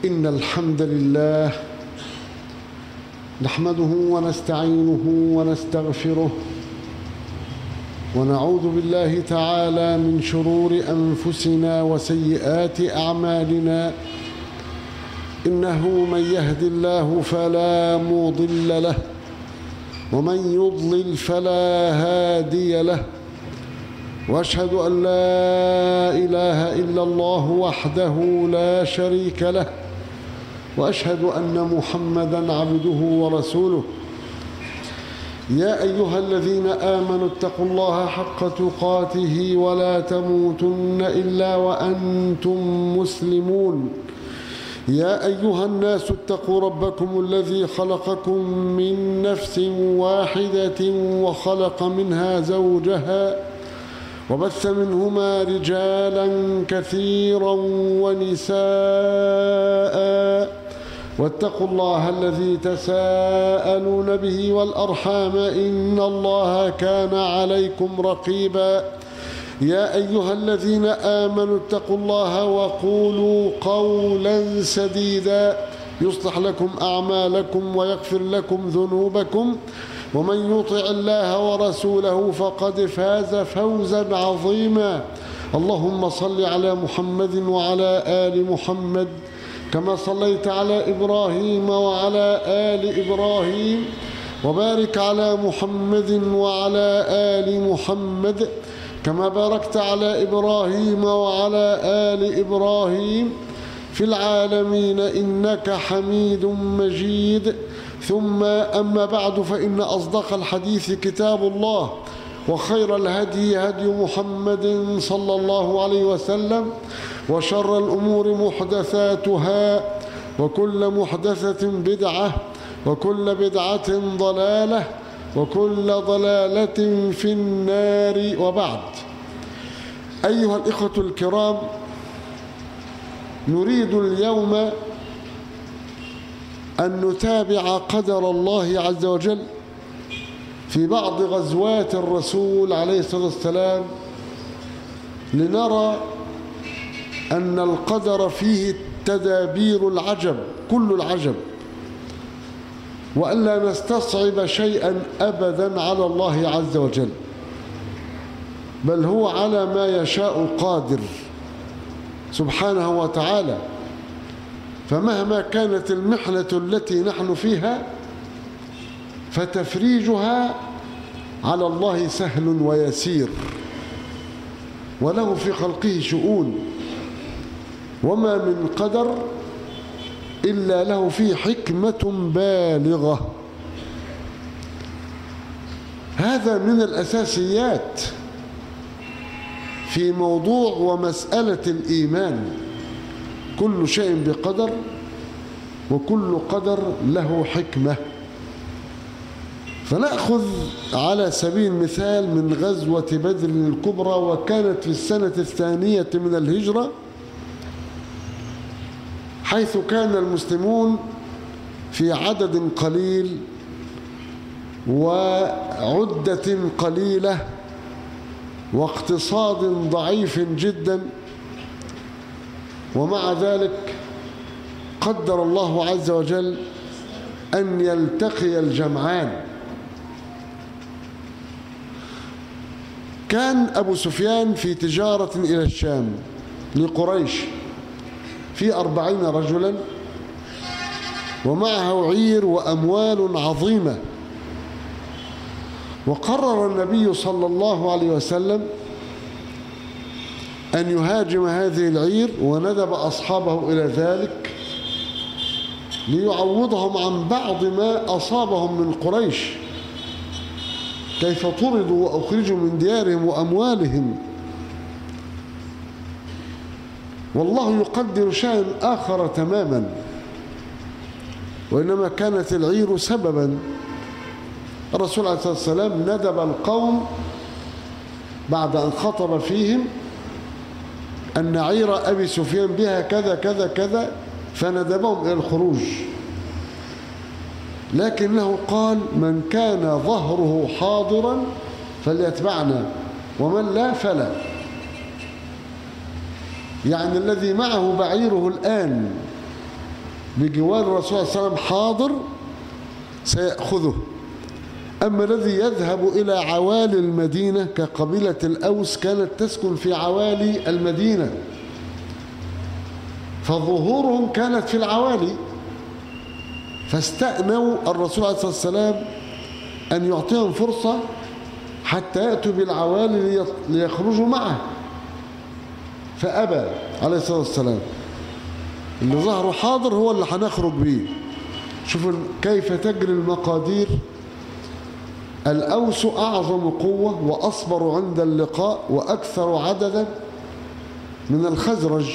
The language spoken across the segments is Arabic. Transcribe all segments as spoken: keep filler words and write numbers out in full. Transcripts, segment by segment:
إن الحمد لله نحمده ونستعينه ونستغفره ونعوذ بالله تعالى من شرور أنفسنا وسيئات أعمالنا. إنه من يهد الله فلا مضل له ومن يضلل فلا هادي له، وأشهد أن لا إله إلا الله وحده لا شريك له، وأشهد أن محمدًا عبده ورسوله. يا أيها الذين آمنوا اتقوا الله حق تقاته ولا تموتن إلا وأنتم مسلمون. يا أيها الناس اتقوا ربكم الذي خلقكم من نفس واحدة وخلق منها زوجها وبث منهما رجالا كثيرا ونساء، واتقوا الله الذي تساءلون به والأرحام إن الله كان عليكم رقيبا. يا أيها الذين آمنوا اتقوا الله وقولوا قولا سديدا يصلح لكم أعمالكم ويغفر لكم ذنوبكم، ومن يطع الله ورسوله فقد فاز فوزا عظيما. اللهم صل على محمد وعلى آل محمد كما صليت على إبراهيم وعلى آل إبراهيم، وبارك على محمد وعلى آل محمد كما باركت على إبراهيم وعلى آل إبراهيم في العالمين إنك حميد مجيد. ثم أما بعد، فإن أصدق الحديث كتاب الله، وخير الهدي هدي محمد صلى الله عليه وسلم، وشر الأمور محدثاتها، وكل محدثة بدعة، وكل بدعة ضلالة، وكل ضلالة في النار. وبعد، أيها الإخوة الكرام، نريد اليوم أن نتابع قدر الله عز وجل في بعض غزوات الرسول عليه الصلاة والسلام، لنرى أن القدر فيه تدابير العجب، كل العجب، وألا نستصعب شيئا أبدا على الله عز وجل، بل هو على ما يشاء قادر سبحانه وتعالى. فمهما كانت المحنة التي نحن فيها فتفريجها على الله سهل ويسير، وله في خلقه شؤون، وما من قدر إلا له فيه حكمة بالغة. هذا من الأساسيات في موضوع ومسألة الإيمان، كل شيء بقدر، وكل قدر له حكمة. فنأخذ على سبيل المثال من غزوة بدر الكبرى، وكانت في السنة الثانية من الهجرة، حيث كان المسلمون في عدد قليل وعدة قليلة واقتصاد ضعيف جدا، ومع ذلك قدر الله عز وجل أن يلتقي الجمعان. كان أبو سفيان في تجارة إلى الشام لقريش في أربعين رجلا، ومعه عير وأموال عظيمة. وقرر النبي صلى الله عليه وسلم أن يهاجم هذه العير، وندب أصحابه إلى ذلك ليعوضهم عن بعض ما أصابهم من قريش، كيف طردوا وأخرجوا من ديارهم وأموالهم. والله يقدر شيئا آخر تماما، وإنما كانت العير سببا. الرسول عليه الصلاة والسلام ندب القوم بعد أن خطب فيهم أن عير أبي سفيان بها كذا كذا كذا، فندبهم إلى الخروج، لكنه قال: من كان ظهره حاضرا فليتبعنا ومن لا فلا. يعني الذي معه بعيره الآن بجوار الرسول صلى الله عليه وسلم حاضر سيأخذه. أما الذي يذهب إلى عوالي المدينة كقبيلة الأوس كانت تسكن في عوالي المدينة، فظهورهم كانت في العوالي، فاستأنوا الرسول عليه الصلاة والسلام أن يعطيهم فرصة حتى يأتوا بالعوالي ليخرجوا معه، فأبى عليه الصلاة والسلام. اللي ظهره حاضر هو اللي هنخرج بيه. شوفوا كيف تجري المقادير. الأوس أعظم قوة وأصبر عند اللقاء وأكثر عددا من الخزرج،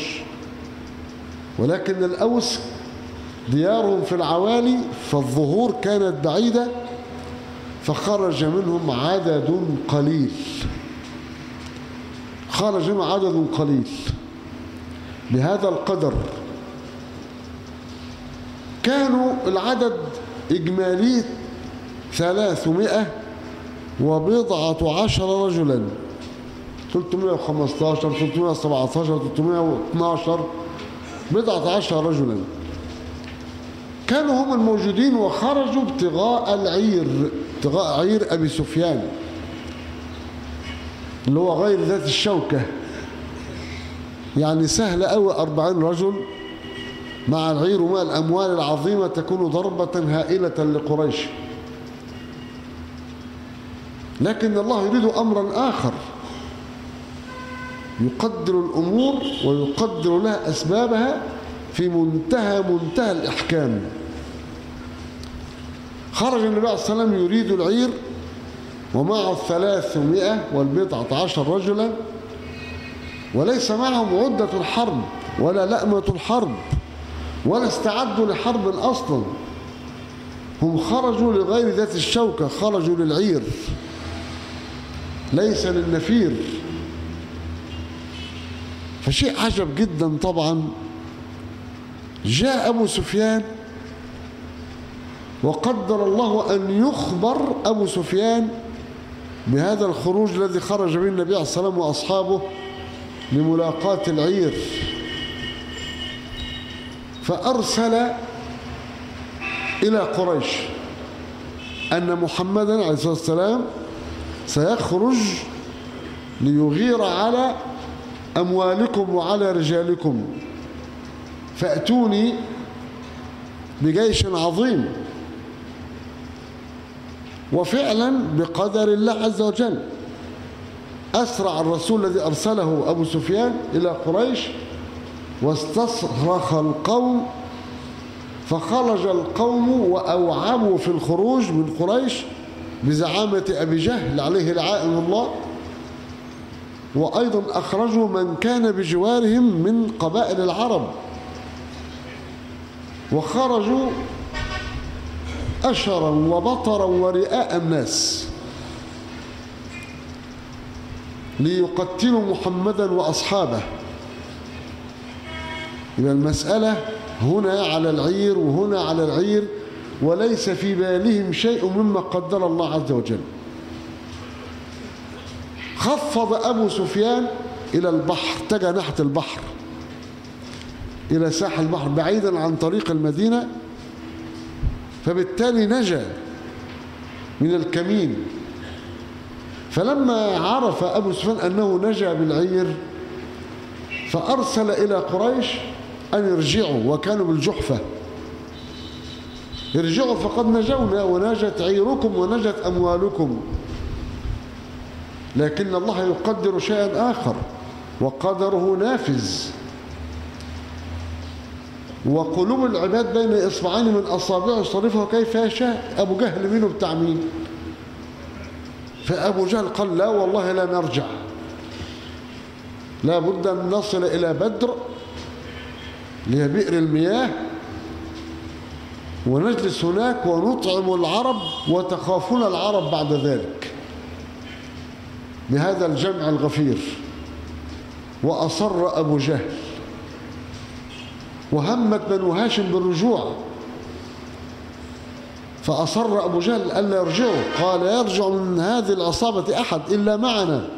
ولكن الأوس ديارهم في العوالي فالظهور كانت بعيدة، فخرج منهم عدد قليل خرج منهم عدد قليل بهذا القدر. كانوا العدد إجمالي ثلاثمائة وبضعة عشر رجلا، ثلاثمائة وخمسة عشر ثلاثمائة وسبعة عشر ثلاثمائة واثني عشر بضعة عشر رجلا كانوا هم الموجودين، وخرجوا ابتغاء العير، ابتغاء عير أبي سفيان اللي هو غير ذات الشوكة. يعني سهل أوي أربعين رجل مع العير ومع الأموال العظيمة تكون ضربة هائلة لقريش، لكن الله يريد أمرا آخر، يقدر الأمور ويقدر لها أسبابها في منتهى منتهى الإحكام. خرج النبي عليه الصلاة والسلام يريد العير ومعه الثلاثمائة والبضعة عشر رجلا، وليس معهم عدة الحرب ولا لأمة الحرب ولا استعدوا لحرب أصلا، هم خرجوا لغير ذات الشوكة، خرجوا للعير ليس للنفير. فشيء عجب جدا. طبعا جاء أبو سفيان وقدر الله أن يخبر أبو سفيان بهذا الخروج الذي خرج به النبي عليه الصلاة والسلام وأصحابه لملاقاة العير، فأرسل إلى قريش أن محمدا عليه الصلاة والسلام سيخرج ليغير على أموالكم وعلى رجالكم، فأتوني بجيش عظيم. وفعلا بقدر الله عز وجل أسرع الرسول الذي أرسله أبو سفيان إلى قريش واستصرخ القوم، فخرج القوم وأوعبوا في الخروج من قريش بزعامة أبي جهل عليه لعائن الله، وأيضا أخرجوا من كان بجوارهم من قبائل العرب، وخرجوا أشرا وبطرا ورئاء الناس ليقتلوا محمدا وأصحابه. يبقى المسألة هنا على العير وهنا على العير، وليس في بالهم شيء مما قدر الله عز وجل. خفض أبو سفيان إلى البحر، اتجه ناحية البحر إلى ساحل البحر بعيدا عن طريق المدينة، فبالتالي نجا من الكمين. فلما عرف أبو سفيان أنه نجا بالعير فأرسل إلى قريش أن يرجعوا، وكانوا بالجحفة، ارجعوا فقد نجونا ونجت عيركم ونجت أموالكم. لكن الله يقدر شيئا آخر وقدره نافذ، وقلوب العباد بين إصبعين من أصابعه يصرفها كيف يشاء. أبو جهل منه بتاع مين؟ فأبو جهل قال لا والله لا نرجع، لا بد أن نصل إلى بدر لهي بئر المياه ونجلس هناك ونطعم العرب وتخافون العرب بعد ذلك، بهذا الجمع الغفير. وأصر أبو جهل، وهمت بنو هاشم بالرجوع، فأصر أبو جهل ألا يرجعوا، قال يرجع من هذه العصابة أحد إلا معنا،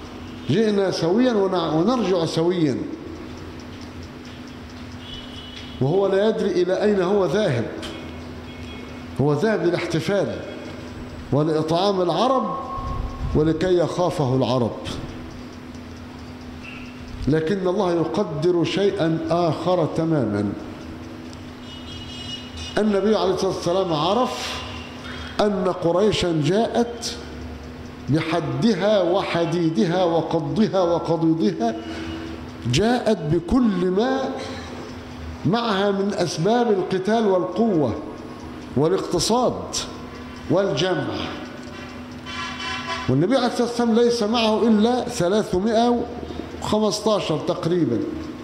جئنا سويا ونرجع سويا. وهو لا يدري إلى أين هو ذاهب. هو ذاهب للاحتفال ولإطعام العرب ولكي يخافه العرب، لكن الله يقدر شيئا آخر تماما. النبي عليه الصلاة والسلام عرف أن قريشا جاءت بحدها وحديدها وقضها وقضيضها، جاءت بكل ما معها من أسباب القتال والقوة والاقتصاد والجمع. والنبي عليه الصلاة والسلام ليس معه إلا ثلاثمائة وخمسة عشر تقريبا،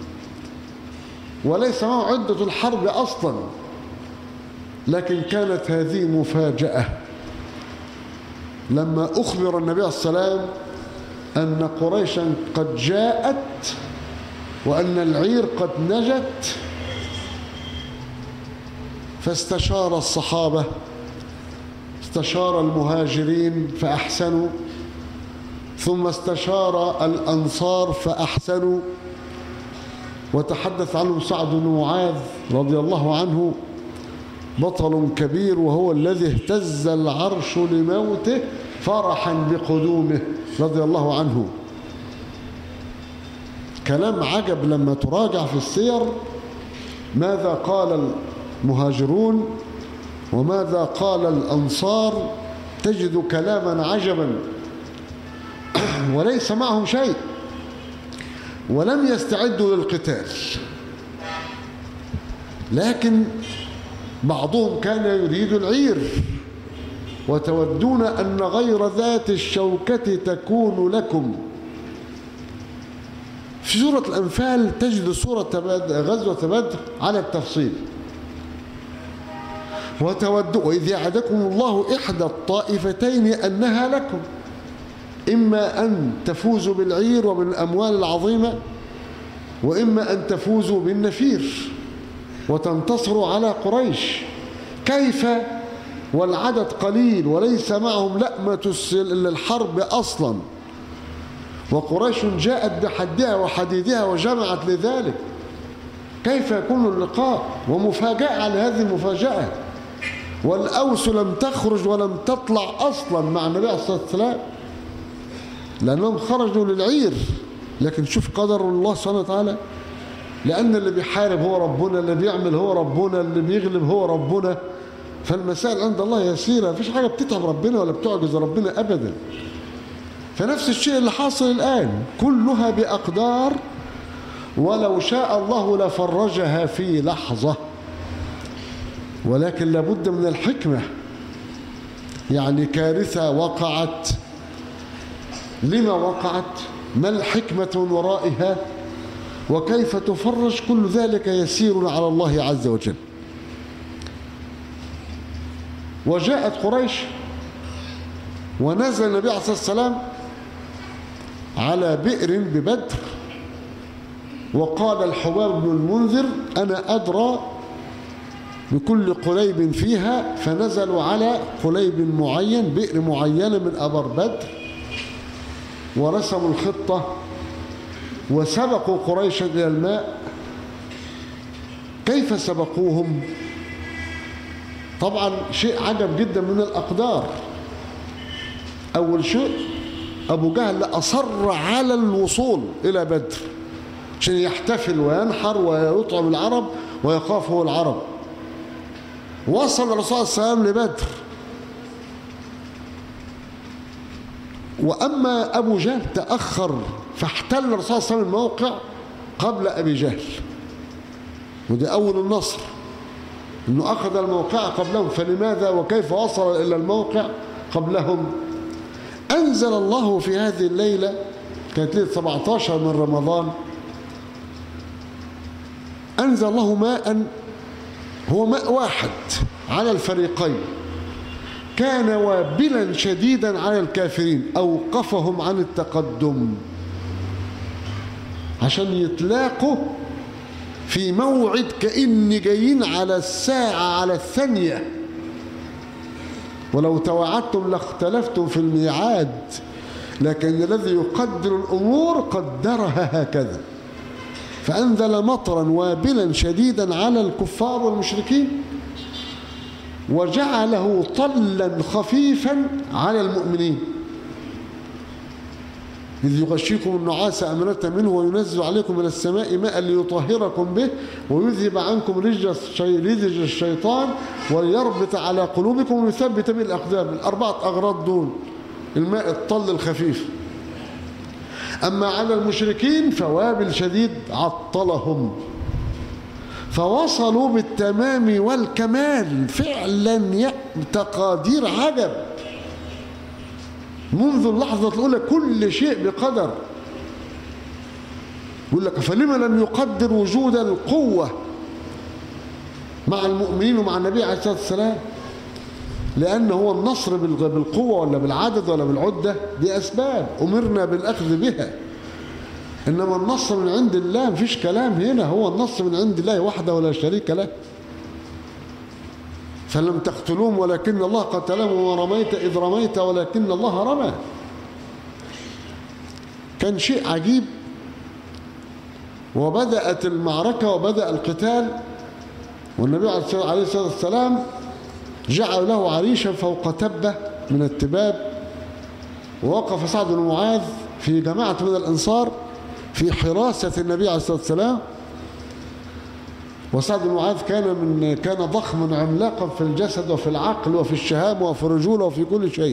وليس معه عدة الحرب أصلا. لكن كانت هذه مفاجأة لما أخبر النبي عليه الصلاة والسلام أن قريشا قد جاءت وأن العير قد نجت، فاستشار الصحابة، استشار المهاجرين فأحسنوا، ثم استشار الأنصار فأحسنوا، وتحدث عنهم سعد بن معاذ رضي الله عنه، بطل كبير، وهو الذي اهتز العرش لموته فرحا بقدومه رضي الله عنه. كلام عجب لما تراجع في السير ماذا قال المهاجرون وماذا قال الأنصار، تجد كلاما عجبا. وليس معهم شيء ولم يستعدوا للقتال، لكن بعضهم كان يريد العير وتودون أن غير ذات الشوكة تكون لكم. في سورة الأنفال تجد سورة غزوة بدر على التفصيل. وتودوا وإذ يعدكم الله إحدى الطائفتين أنها لكم، إما أن تفوزوا بالعير وبالأموال العظيمة، وإما أن تفوزوا بالنفير وتنتصروا على قريش. كيف والعدد قليل وليس معهم لأمة الحرب أصلا، وقريش جاءت بحدها وحديدها وجمعت لذلك، كيف يكون اللقاء؟ ومفاجأة على هذه المفاجأة. والأوس لم تخرج ولم تطلع أصلا مع النبي عليه الصلاة والسلام لأنهم خرجوا للعير. لكن شوف قدر الله سبحانه وتعالى، لأن اللي بيحارب هو ربنا، اللي بيعمل هو ربنا، اللي بيغلب هو ربنا. فالمسائل عند الله يسيرة، مفيش حاجة بتتعب ربنا ولا بتعجز ربنا أبدا. فنفس الشيء اللي حاصل الآن كلها بأقدار، ولو شاء الله لفرجها في لحظة، ولكن لابد من الحكمة. يعني كارثة وقعت، لما وقعت؟ ما الحكمة ورائها؟ وكيف تفرج؟ كل ذلك يسير على الله عز وجل. وجاءت قريش ونزل النبي عليه الصلاة والسلام على بئر ببدر، وقال الحباب بن المنذر أنا أدرى بكل قليب فيها، فنزلوا على قليب معين، بئر معينة من أبر بدر، ورسموا الخطة وسبقوا قريشا إلى الماء. كيف سبقوهم؟ طبعا شيء عجب جدا من الأقدار. أول شيء أبو جهل أصر على الوصول إلى بدر عشان يحتفل وينحر ويطعم العرب ويخافه العرب. وصل الرسول صلى الله عليه وسلم لبدر، وأما أبو جهل تأخر فاحتل الرسول صلى الله عليه وسلم الموقع قبل أبي جهل، ودي أول النصر أنه أخذ الموقع قبلهم. فلماذا وكيف وصل إلى الموقع قبلهم؟ أنزل الله في هذه الليلة، كانت ليلة سبعة عشر من رمضان، أنزل الله ماء هو ماء واحد على الفريقين، كان وابلا شديدا على الكافرين، أوقفهم عن التقدم عشان يتلاقوا في موعد كأن جايين على الساعة على الثانية، ولو توعدتم لاختلفتم في الميعاد، لكن الذي يقدر الأمور قدرها هكذا. فأنزل مطرا وابلا شديدا على الكفار والمشركين وجعله طلا خفيفا على المؤمنين إذ يغشيكم النعاس أمنة منه وينزل عليكم من السماء ماء ليطهركم به ويذهب عنكم رجز الشيطان وليربط على قلوبكم ويثبت به الأقدام. الأربعة أغراض دول الماء الطل الخفيف. أما على المشركين فوابل شديد عطلهم فوصلوا بالتمام والكمال فعلا تقادير عجب. منذ اللحظة الأولى كل شيء بقدر. يقول لك فلما لم يقدر وجود القوة مع المؤمنين ومع النبي عليه الصلاة والسلام؟ لأن هو النصر بالقوة ولا بالعدد ولا بالعدة دي أسباب أمرنا بالأخذ بها، إنما النصر من عند الله مفيش كلام هنا، هو النصر من عند الله وحده ولا شريك له. فلم تقتلوهم ولكن الله قتلهم وما رميت إذ رميت ولكن الله رمى. كان شيء عجيب. وبدأت المعركة وبدأ القتال والنبي عليه الصلاة والسلام جعل له عريشا فوق تبة من التباب ووقف سعد بن معاذ في جماعة من الأنصار في حراسة النبي عليه الصلاة والسلام. وسعد بن معاذ كان من كان ضخما عملاقا في الجسد وفي العقل وفي الشهامة وفي الرجولة وفي كل شيء.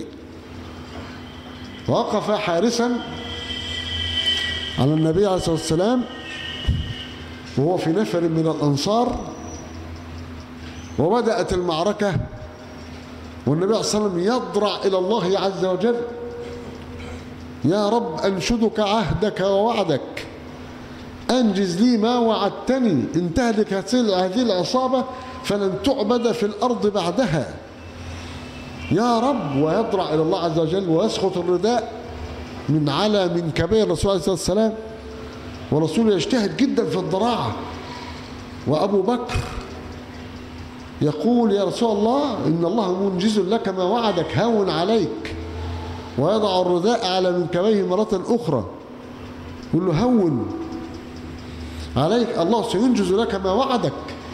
ووقف حارسا على النبي عليه الصلاة والسلام وهو في نفر من الأنصار. وبدأت المعركة والنبي عليه الصلاة والسلام يضرع إلى الله عز وجل: يا رب أنشدك عهدك ووعدك، أنجز لي ما وعدتني، إن تهلك هذه العصابة فلن تعبد في الأرض بعدها يا رب. ويضرع إلى الله عز وجل ويسقط الرداء من على منكبي الرسول عليه الصلاة والسلام. ورسوله يجتهد جدا في الضراعة. وأبو بكر يقول: يا رسول الله إن الله منجز لك ما وعدك، هون عليك. ويضع الرداء على منكبيه مرة أخرى يقول له: هون عليك، الله سينجز لك ما وعدك.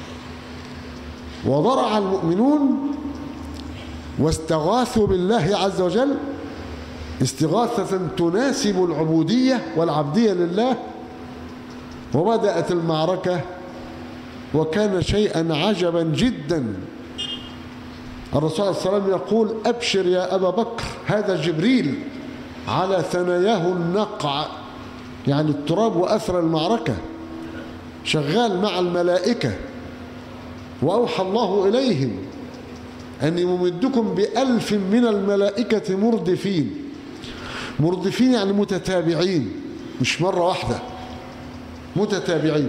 وضرع المؤمنون واستغاثوا بالله عز وجل استغاثة تناسب العبودية والعبدية لله. وبدأت المعركة وكان شيئا عجبا جدا. الرسول صلى الله عليه وسلم يقول: أبشر يا أبا بكر، هذا جبريل على ثناياه النقع، يعني التراب وأثر المعركة، شغال مع الملائكة. وأوحى الله إليهم أني ممدكم بألف من الملائكة مردفين. مردفين يعني متتابعين، مش مرة واحدة، متتابعين.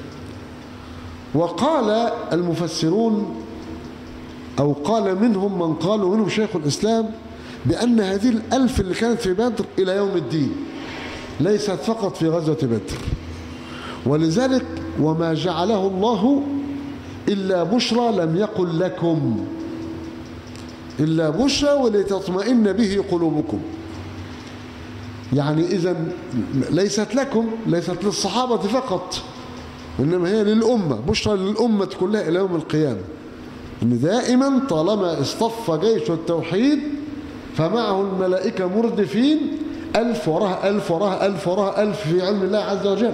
وقال المفسرون أو قال منهم من قالوا منهم شيخ الإسلام بأن هذه الألف اللي كانت في بدر إلى يوم الدين، ليست فقط في غزوة بدر. ولذلك وما جعله الله إلا بشرى، لم يقل لكم إلا بشرى ولتطمئن به قلوبكم. يعني إذن ليست لكم، ليست للصحابة فقط، إنما هي للأمة، بشرى للأمة كلها إلى يوم القيامة. إن دائما طالما اصطف جيش التوحيد فمعه الملائكة مردفين، ألف وراها ألف وراها ألف وراها ألف في علم الله عز وجل.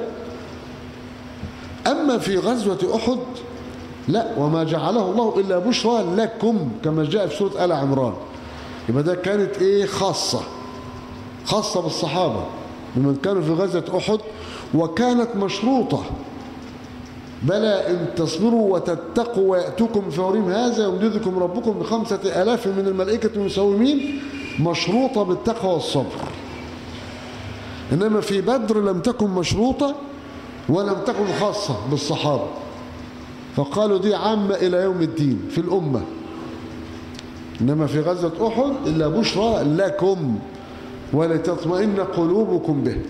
أما في غزوة أحد لا، وما جعله الله إلا بشرى لكم كما جاء في سورة آل عمران. يبقى ده كانت إيه؟ خاصة خاصة بالصحابة بمن كانوا في غزوة أحد، وكانت مشروطة: بلى إن تصبروا وتتقوا ويأتوكم فورهم هذا يمددكم ربكم بخمسة آلاف من الملائكة مسومين. مشروطة بالتقوى والصبر. إنما في بدر لم تكن مشروطة ولم تكن خاصة بالصحابة، فقالوا دي عامة إلى يوم الدين في الأمة. إنما في غزوة أحد إلا بشرى لكم ولتطمئن قلوبكم به.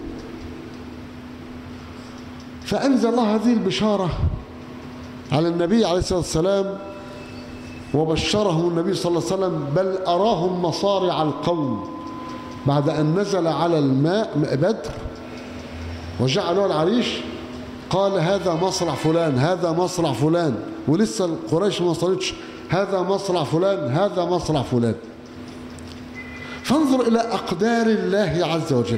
فأنزل الله هذه البشارة على النبي عليه الصلاة والسلام وبشرهم النبي صلى الله عليه وسلم، بل أراهم مصارع القوم بعد أن نزل على الماء بدر وجعلوا العريش. قال هذا مصرع فلان، هذا مصرع فلان، ولسه قريش ما وصلتش، هذا مصرع فلان، هذا مصرع فلان. فانظر إلى أقدار الله عز وجل.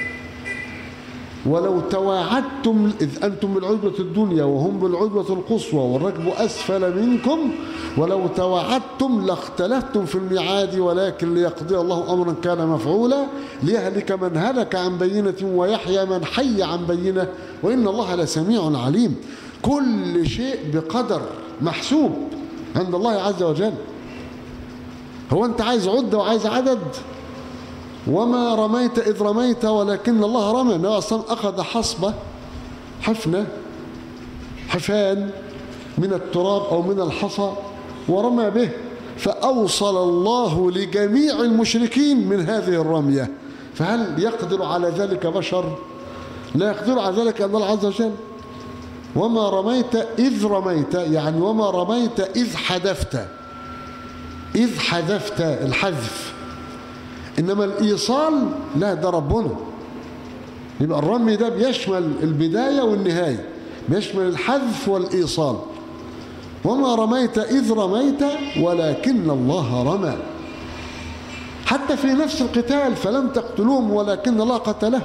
ولو تواعدتم إذ أنتم بالعدوة الدنيا وهم بالعدوة القصوى والركب أسفل منكم، ولو تواعدتم لاختلفتم في الميعاد، ولكن ليقضي الله أمرا كان مفعولا ليهلك من هلك عن بينة ويحيى من حي عن بينة وإن الله لسميع عليم. كل شيء بقدر محسوب عند الله عز وجل. هو أنت عايز عدة وعايز عدد؟ وما رميت إذ رميت ولكن الله رمى. النبي أصلا أخذ حصبة، حفنة، حفان من التراب أو من الحصى ورمى به، فأوصل الله لجميع المشركين من هذه الرمية. فهل يقدر على ذلك بشر؟ لا يقدر على ذلك إلا الله عز وجل. وما رميت إذ رميت، يعني وما رميت إذ حذفت، إذ حذفت الحذف، إنما الإيصال لا، ده ربنا. يبقى الرمي ده بيشمل البداية والنهاية، بيشمل الحذف والإيصال. وما رميت إذ رميت ولكن الله رمى. حتى في نفس القتال فلم تقتلوهم ولكن الله قتله.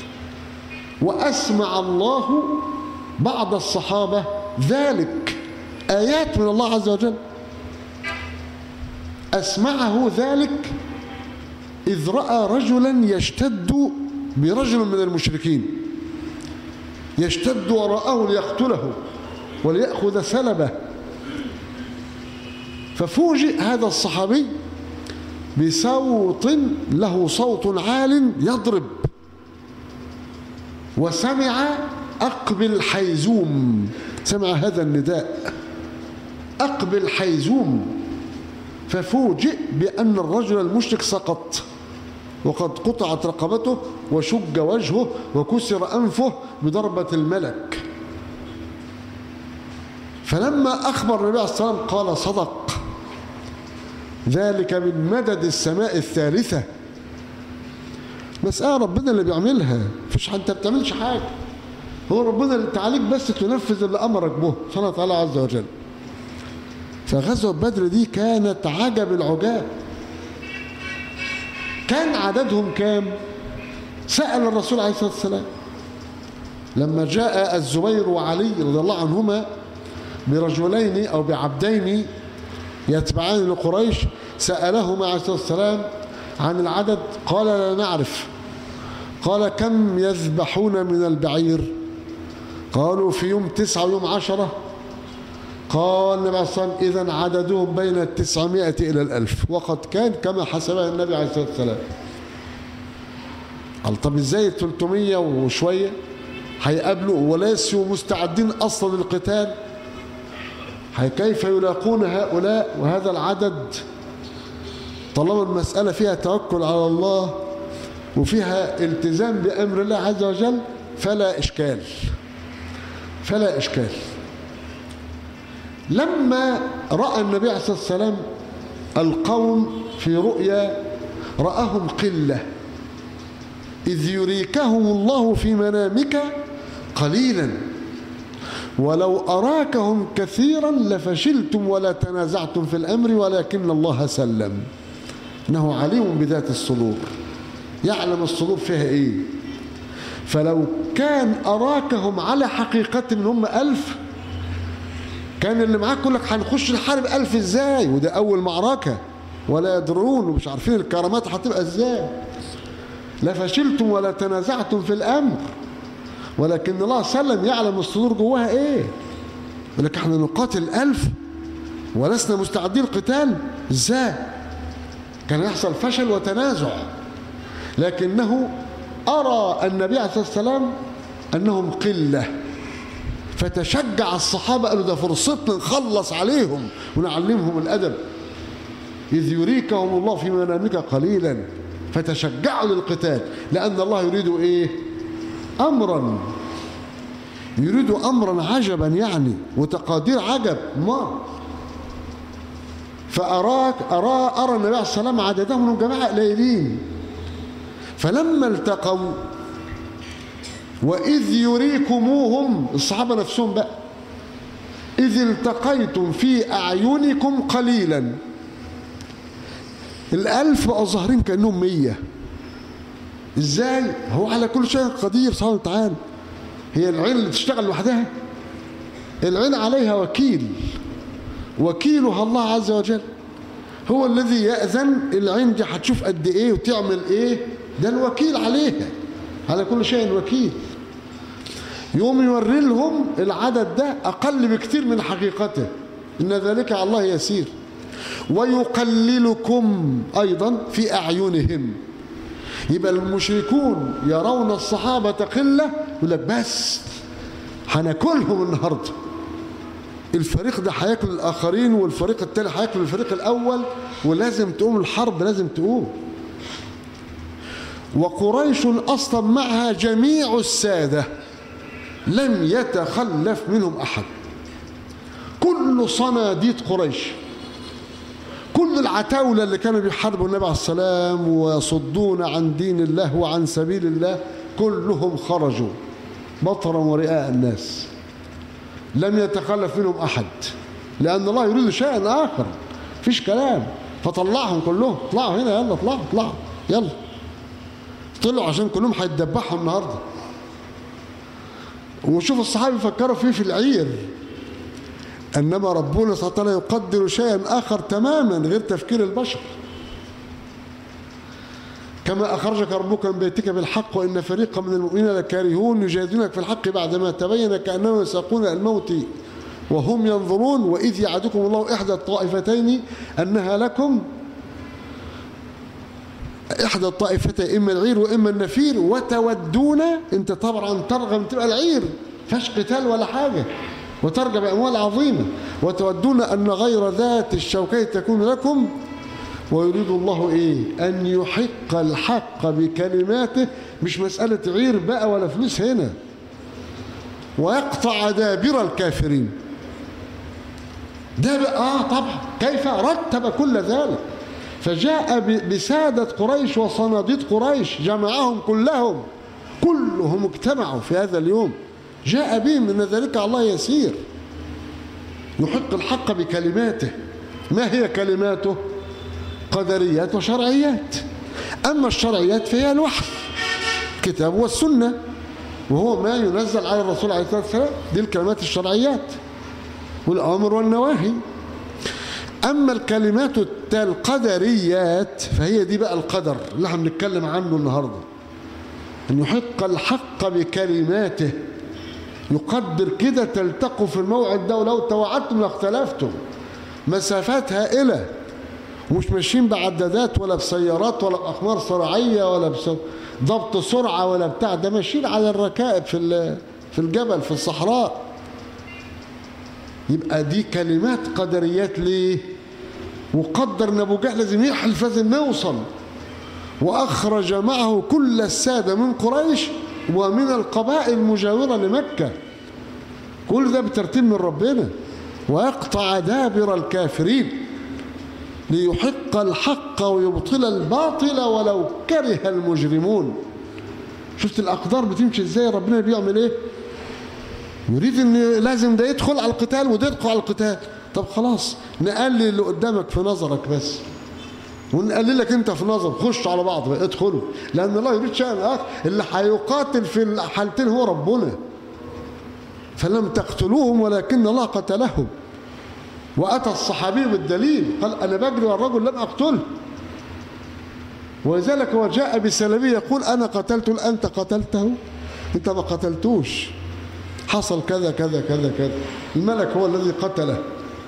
وأسمع الله بعض الصحابة ذلك، آيات من الله عز وجل. أسمعه ذلك إذ رأى رجلا يشتد برجل من المشركين، يشتد وراءه ليقتله وليأخذ سلبه. ففوجئ هذا الصحابي بصوت له صوت عال يضرب، وسمع أقبل حيزوم، سمع هذا النداء أقبل حيزوم. ففوجئ بأن الرجل المشرك سقط وقد قطعت رقبته وشج وجهه وكسر أنفه بضربة الملك. فلما أخبر النبي عليه الصلاة والسلام قال صدق، ذلك من مدد السماء الثالثة. مسألة ربنا اللي بيعملها، مفيش أنت بتعملش حاجة، هو ربنا اللي تعاليك بس تنفذ اللي أمرك به سبحانه وتعالى عز وجل. فغزوة بدر دي كانت عجب العجاب. كان عددهم كام؟ سأل الرسول عليه الصلاة والسلام لما جاء الزبير وعلي رضي الله عنهما برجلين أو بعبدين يتبعان لقريش، سألهما عليه الصلاة والسلام عن العدد، قال لا نعرف. قال كم يذبحون من البعير؟ قالوا في يوم تسعة ويوم عشرة. قال النبي عليه الصلاة والسلام إذن عددهم بين التسعمائة إلى الألف، وقد كان كما حسبها النبي عليه الصلاة والسلام. قال طب إزاي ثلاثمائة وشوية هيقابلوا وليسوا مستعدين أصلا للقتال؟ كيف يلاقون هؤلاء وهذا العدد؟ طالما المسألة فيها توكل على الله وفيها التزام بأمر الله عز وجل فلا إشكال، فلا إشكال. لما رأى النبي عليه الصلاة والسلام القوم في رؤيا رآهم قلة، إذ يريكهم الله في منامك قليلا ولو أراكهم كثيرا لفشلتم ولا تنازعتم في الأمر ولكن الله سلم، إنه عليم بذات الصدور، يعلم الصدور فيها إيه. فلو كان أراكهم على حقيقة من هم ألف، كان اللي معاك يقول لك هنخش نحارب ألف إزاي، وده أول معركة ولا يدرون ومش عارفين الكرامات هتبقى إزاي. لفشلتم ولا تنازعتم في الأمر ولكن الله سلم، يعلم الصدور جواها إيه. يقول لك احنا نقاتل ألف ولسنا مستعدين القتال إزاي؟ كان يحصل فشل وتنازع. لكنه أرى النبي عليه الصلاة والسلام أنهم قلة، فتشجع الصحابة، قالوا ده فرصتنا نخلص عليهم ونعلمهم الأدب. إذ يريكهم الله في منامك قليلا، فتشجعوا للقتال لأن الله يريد إيه؟ أمرا، يريد أمرا عجبا يعني، وتقادير عجب ما. فأراك أرى أرى النبي عليه الصلاة والسلام عددهم جماعة قليلين، فلما التقوا وإذ يريكموهم، الصحابة نفسهم بقى، إذ التقيتم في أعينكم قليلا. الألف بقوا ظاهرين كأنهم مية. إزاي؟ هو على كل شيء قدير سبحانه وتعالى. هي العين اللي تشتغل لوحدها؟ العين عليها وكيل، وكيلها الله عز وجل، هو الذي يأذن العين دي هتشوف قد إيه وتعمل إيه، ده الوكيل عليها، على كل شيء وكيل. يوم يوري لهم العدد ده أقل بكتير من حقيقته، إن ذلك على الله يسير. ويقللكم أيضا في أعينهم. يبقى المشركون يرون الصحابة قلة، يقول لك بس هناكلهم النهارده. الفريق ده هياكل الآخرين، والفريق التاني هياكل الفريق الأول، ولازم تقوم الحرب، لازم تقوم. وقريش أصلا معها جميع السادة، لم يتخلف منهم أحد. كل صناديد قريش، كل العتاولة اللي كانوا بيحاربوا النبي عليه السلام ويصدون عن دين الله وعن سبيل الله، كلهم خرجوا مطرا ورئاء الناس، لم يتخلف منهم أحد، لأن الله يريد شيئا آخر، فيش كلام. فطلعهم كلهم، اطلعوا هنا، يلا اطلعوا اطلعوا يلا. طلعوا عشان كلهم هيتدبحوا النهارده. وشوف الصحابة يفكروا فيه في العير، انما ربنا سبحانه وتعالى يقدر شيئا اخر تماما غير تفكير البشر. كما اخرجك ربك من بيتك بالحق وان فريقا من المؤمنين لكارهون يجادلونك في الحق بعدما تبين كانهم يساقون الموت وهم ينظرون. واذ يعدكم الله احدى الطائفتين انها لكم، احدى الطائفتين اما العير واما النفير، وتودون، انت طبعا ترغب تبقى العير فيهاش قتال ولا حاجه، وترجى بأموال عظيمة، وتودون أن غير ذات الشوكة تكون لكم، ويريد الله إيه؟ أن يحق الحق بكلماته، مش مسألة عير بقى ولا فلوس هنا، ويقطع دابر الكافرين. ده بقى آه طبعا كيف رتب كل ذلك، فجاء بسادة قريش وصناديد قريش، جمعهم كلهم، كلهم اجتمعوا في هذا اليوم، جاء بهم ان ذلك على الله يسير. يحق الحق بكلماته. ما هي كلماته؟ قدريات وشرعيات. اما الشرعيات فهي الوحي، الكتاب والسنه، وهو ما ينزل على الرسول عليه الصلاه والسلام، دي الكلمات الشرعيات والامر والنواهي. اما الكلمات القدريات فهي دي بقى القدر اللي احنا بنتكلم عنه النهارده، ان يحق الحق بكلماته، يقدر كده تلتقوا في الموعد ده، ولو توعدتم لاختلفتم. مسافات هائلة، ومش ماشيين بعدادات ولا بسيارات ولا بأقمار صناعية ولا بضبط سرعة ولا بتاع، ده ماشيين على الركائب في في الجبل في الصحراء. يبقى دي كلمات قدريات. ليه؟ وقدر ان ابو جهل لازم يحلف، لازم نوصل، واخرج معه كل السادة من قريش ومن القبائل المجاورة لمكة، كل ده بترتيب من ربنا. ويقطع دابر الكافرين ليحق الحق ويبطل الباطل ولو كره المجرمون. شفت الأقدار بتمشي ازاي؟ ربنا بيعمل ايه؟ يريد ان لازم ده يدخل على القتال وده يدخل على القتال. طب خلاص نقلل اللي قدامك في نظرك بس، ونقللك انت في نظر، خش على بعض بقى، ادخلوا، لان الله يريد شيئا اخر. اللي هيقاتل في الحالتين هو ربنا. فلم تقتلوهم ولكن الله قتلهم. واتى الصحابي بالدليل، قال انا بجري والرجل لم اقتله. ولذلك هو جاء بسلبيه يقول انا قتلت، انت قتلته، انت ما قتلتوش، حصل كذا كذا كذا كذا، الملك هو الذي قتله.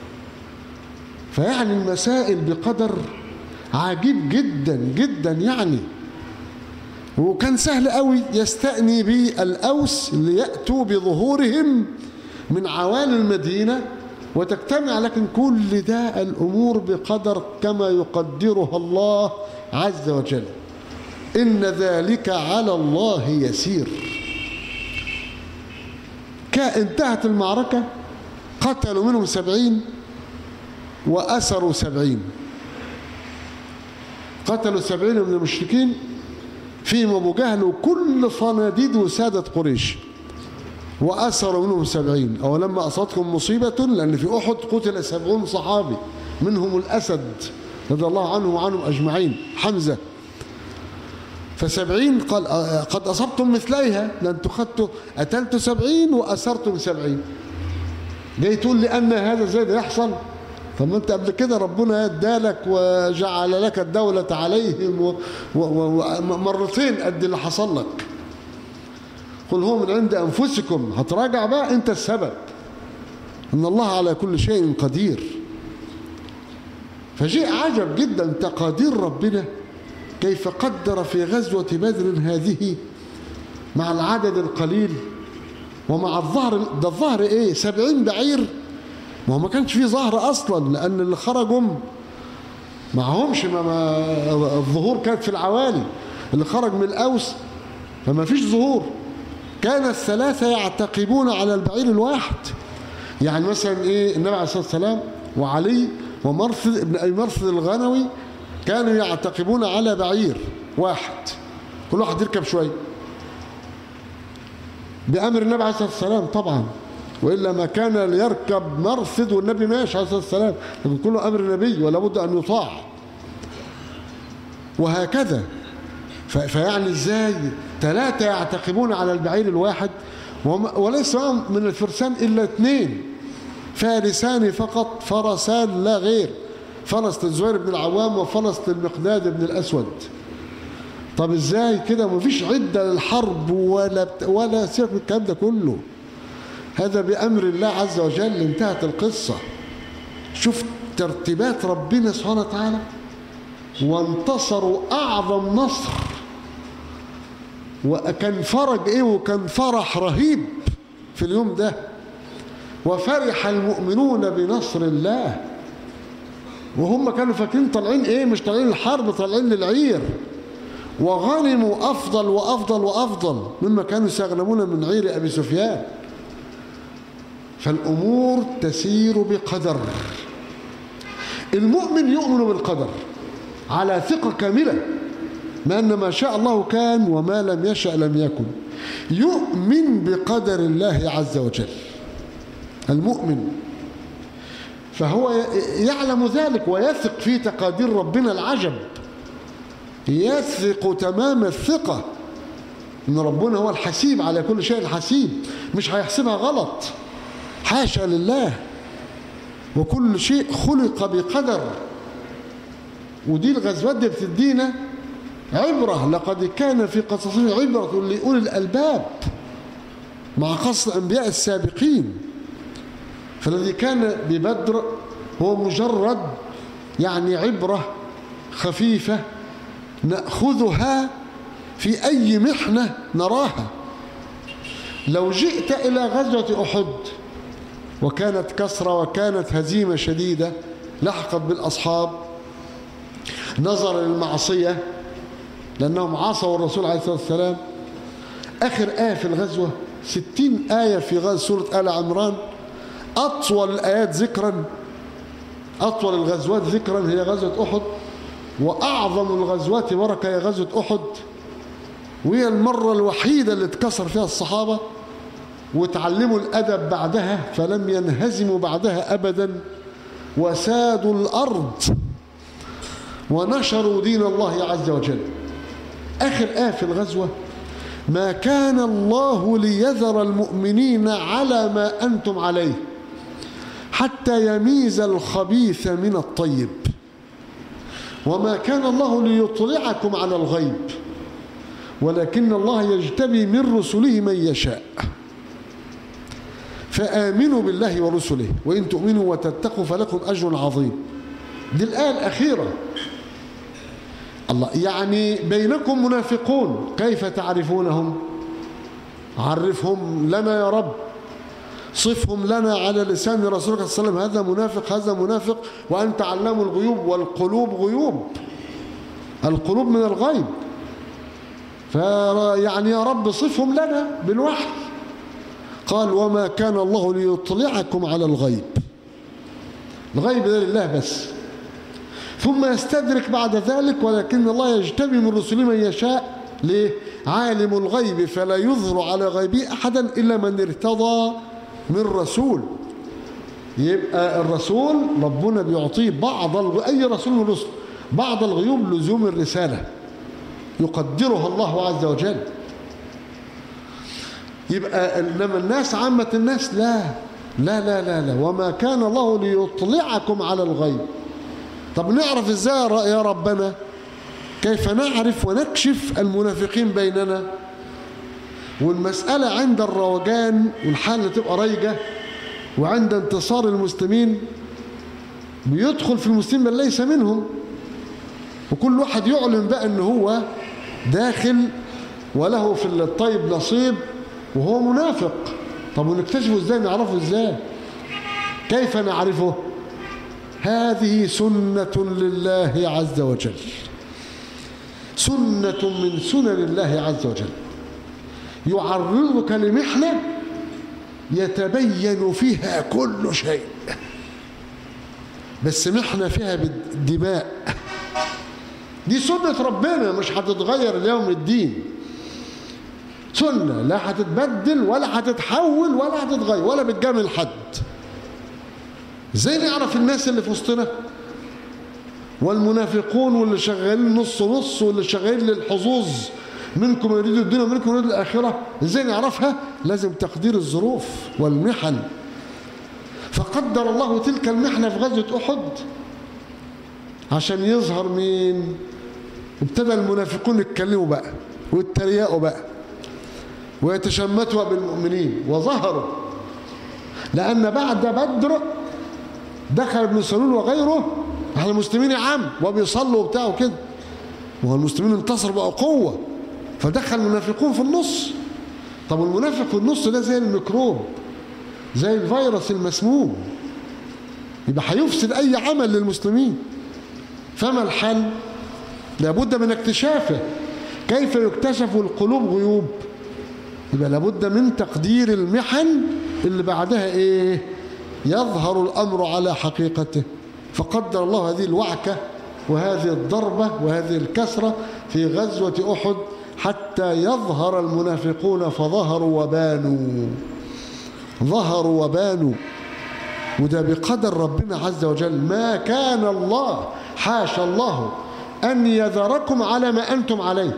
فيعني المسائل بقدر عجيب جدا جدا يعني. وكان سهل قوي يستأني بالأوس ليأتوا بظهورهم من عوالي المدينة وتجتمع، لكن كل ده الأمور بقدر كما يقدرها الله عز وجل. إن ذلك على الله يسير. انتهت المعركة، قتلوا منهم سبعين وأسروا سبعين. قتلوا سبعين من المشركين فيهم أبو جهل وكل صناديد وسادة قريش، وأسروا منهم سبعين. أو لما أصابتكم مصيبة، لأن في أحد قتل سبعون صحابي منهم الأسد رضي الله عنه وعنهم أجمعين حمزة، فسبعين قال قد أصبتم مثليها، لأنتم خدتوا قتلتوا سبعين وأسرتم سبعين. جاي تقول لي أن هذا زي ده يحصل؟ طب ما أنت قبل كده ربنا ادالك وجعل لك الدولة عليهم ومرتين قد اللي حصل لك. قل هو من عند أنفسكم، هتراجع بقى أنت السبب، إن الله على كل شيء قدير. فشيء عجب جدا تقادير ربنا، كيف قدر في غزوة بدر هذه مع العدد القليل ومع الظهر. ده الظهر ايه؟ سبعين بعير، ما هو ما كانش فيه ظهر اصلا، لان اللي خرجوا معهمش، ما ما الظهور كانت في العوالي، اللي خرج من الاوس فما فيش ظهور. كان الثلاثة يعتقبون على البعير الواحد. يعني مثلا ايه، النبي عليه الصلاة والسلام وعلي ومرثد ابن ابي مرثد الغنوي كانوا يعتقبون على بعير واحد، كل واحد يركب شويه بأمر النبي عليه الصلاة والسلام طبعا، وإلا ما كان ليركب مرثد والنبي ماشي عليه الصلاة والسلام، لكن كله أمر النبي ولا بد أن يطاع. وهكذا فيعني إزاي ثلاثة يعتقبون على البعير الواحد، وليس من الفرسان إلا اثنين فارسان فقط، فرسان لا غير، فرس الزبير بن العوام وفرس المقداد بن الأسود. طب ازاي كده؟ مفيش عدة للحرب ولا ولا سيبك من الكلام ده كله، هذا بأمر الله عز وجل، انتهت القصة. شوف ترتيبات ربنا سبحانه وتعالى، وانتصروا أعظم نصر، وكان فرج ايه، وكان فرح رهيب في اليوم ده. وفرح المؤمنون بنصر الله، وهم كانوا فاكرين طالعين ايه، مش طالعين الحرب، طالعين للعير. وغنموا أفضل وأفضل وأفضل مما كانوا يستغنمون من عير أبي سفيان. فالأمور تسير بقدر. المؤمن يؤمن بالقدر على ثقة كاملة، ما أن ما شاء الله كان وما لم يشأ لم يكن. يؤمن بقدر الله عز وجل المؤمن، فهو يعلم ذلك ويثق في تقادير ربنا العجب، يثق تمام الثقة إن ربنا هو الحسيب على كل شيء، الحسيب مش هيحسبها غلط، حاشا لله، وكل شيء خلق بقدر. ودي الغزوات دي بتدينا عبرة، لقد كان في قصصهم عبرة لأولي الألباب مع قصص الأنبياء السابقين. فالذي كان ببدر هو مجرد يعني عبرة خفيفة نأخذها في أي محنة نراها. لو جئت إلى غزوة أحد وكانت كسرة وكانت هزيمة شديدة لحقت بالأصحاب نظرا للمعصية لأنهم عصوا الرسول عليه الصلاة والسلام، آخر آية في الغزوة ستين آية في غزوة سورة آل عمران، أطول الآيات ذكرا، أطول الغزوات ذكرا هي غزوة أحد، وأعظم الغزوات بركة هي غزوة أحد، وهي المرة الوحيدة اللي اتكسر فيها الصحابة وتعلموا الأدب بعدها، فلم ينهزموا بعدها أبدا، وسادوا الأرض ونشروا دين الله عز وجل. آخر آية في الغزوة: ما كان الله ليذر المؤمنين على ما أنتم عليه حتى يميز الخبيث من الطيب، وما كان الله ليطلعكم على الغيب ولكن الله يجتبي من رسله من يشاء، فآمنوا بالله ورسله وإن تؤمنوا وتتقوا فلكم أجر عظيم. دي الآية الأخيرة. الله يعني بينكم منافقون كيف تعرفونهم؟ عرفهم لنا يا رب، صفهم لنا على لسان رسولك صلى الله عليه وسلم، هذا منافق هذا منافق، وأنت علام الغيوب، والقلوب غيوب، القلوب من الغيب، فيعني يا رب صفهم لنا بالوحي. قال: وما كان الله ليطلعكم على الغيب، الغيب ده لله بس. ثم يستدرك بعد ذلك: ولكن الله يجتبي من رسله من يشاء، ليه؟ عالم الغيب فلا يظهر على غيبه أحدا إلا من ارتضى من رسول. يبقى الرسول ربنا بيعطيه بعض الغ... أي رسول من الرسل بعض الغيوب لزوم الرسالة يقدرها الله عز وجل. يبقى إنما الناس عامة الناس لا لا لا لا لا وما كان الله ليطلعكم على الغيب. طب نعرف ازاي يا ربنا؟ كيف نعرف ونكشف المنافقين بيننا؟ والمسألة عند الروجان والحالة تبقى رايجة وعند انتصار المسلمين بيدخل في المسلمين من ليس منهم، وكل واحد يعلن بقى ان هو داخل وله في الطيب نصيب وهو منافق. طب ونكتشفه ازاي؟ نعرفه ازاي؟ كيف نعرفه؟ هذه سنة لله عز وجل، سنة من سنن الله عز وجل، يعرضك لمحنة يتبين فيها كل شيء، بس محنة فيها بالدماء. دي سنة ربنا مش هتتغير اليوم الدين، سنة لا هتتبدل ولا هتتحول ولا هتتغير ولا بتجامل حد. ازاي نعرف الناس اللي في وسطنا والمنافقون واللي شغالين نص نص واللي شغالين للحظوظ، منكم يريد الدنيا ومنكم يريد الآخرة؟ ازاي نعرفها؟ لازم تقدير الظروف والمحن. فقدر الله تلك المحنة في غزوة أحد عشان يظهر مين؟ ابتدى المنافقون يتكلموا بقى ويتريقوا بقى ويتشمتوا بالمؤمنين وظهروا، لأن بعد بدر دخل ابن سلول وغيره على المسلمين يا عم وبيصلوا وبتاع وكده، وهو المسلمين انتصروا بقى قوة، فدخل المنافقون في النص. طب المنافق في النص ده زي الميكروب، زي الفيروس المسموم، يبقى هيفسد أي عمل للمسلمين. فما الحل؟ لابد من اكتشافه. كيف يكتشف القلوب غيوب؟ يبقى لابد من تقدير المحن اللي بعدها ايه؟ يظهر الأمر على حقيقته. فقدر الله هذه الوعكة وهذه الضربة وهذه الكسرة في غزوة أحد حتى يظهر المنافقون، فظهروا وبانوا، ظهروا وبانوا. وده بقدر ربنا عز وجل. ما كان الله، حاشا الله، أن يذركم على ما أنتم عليه.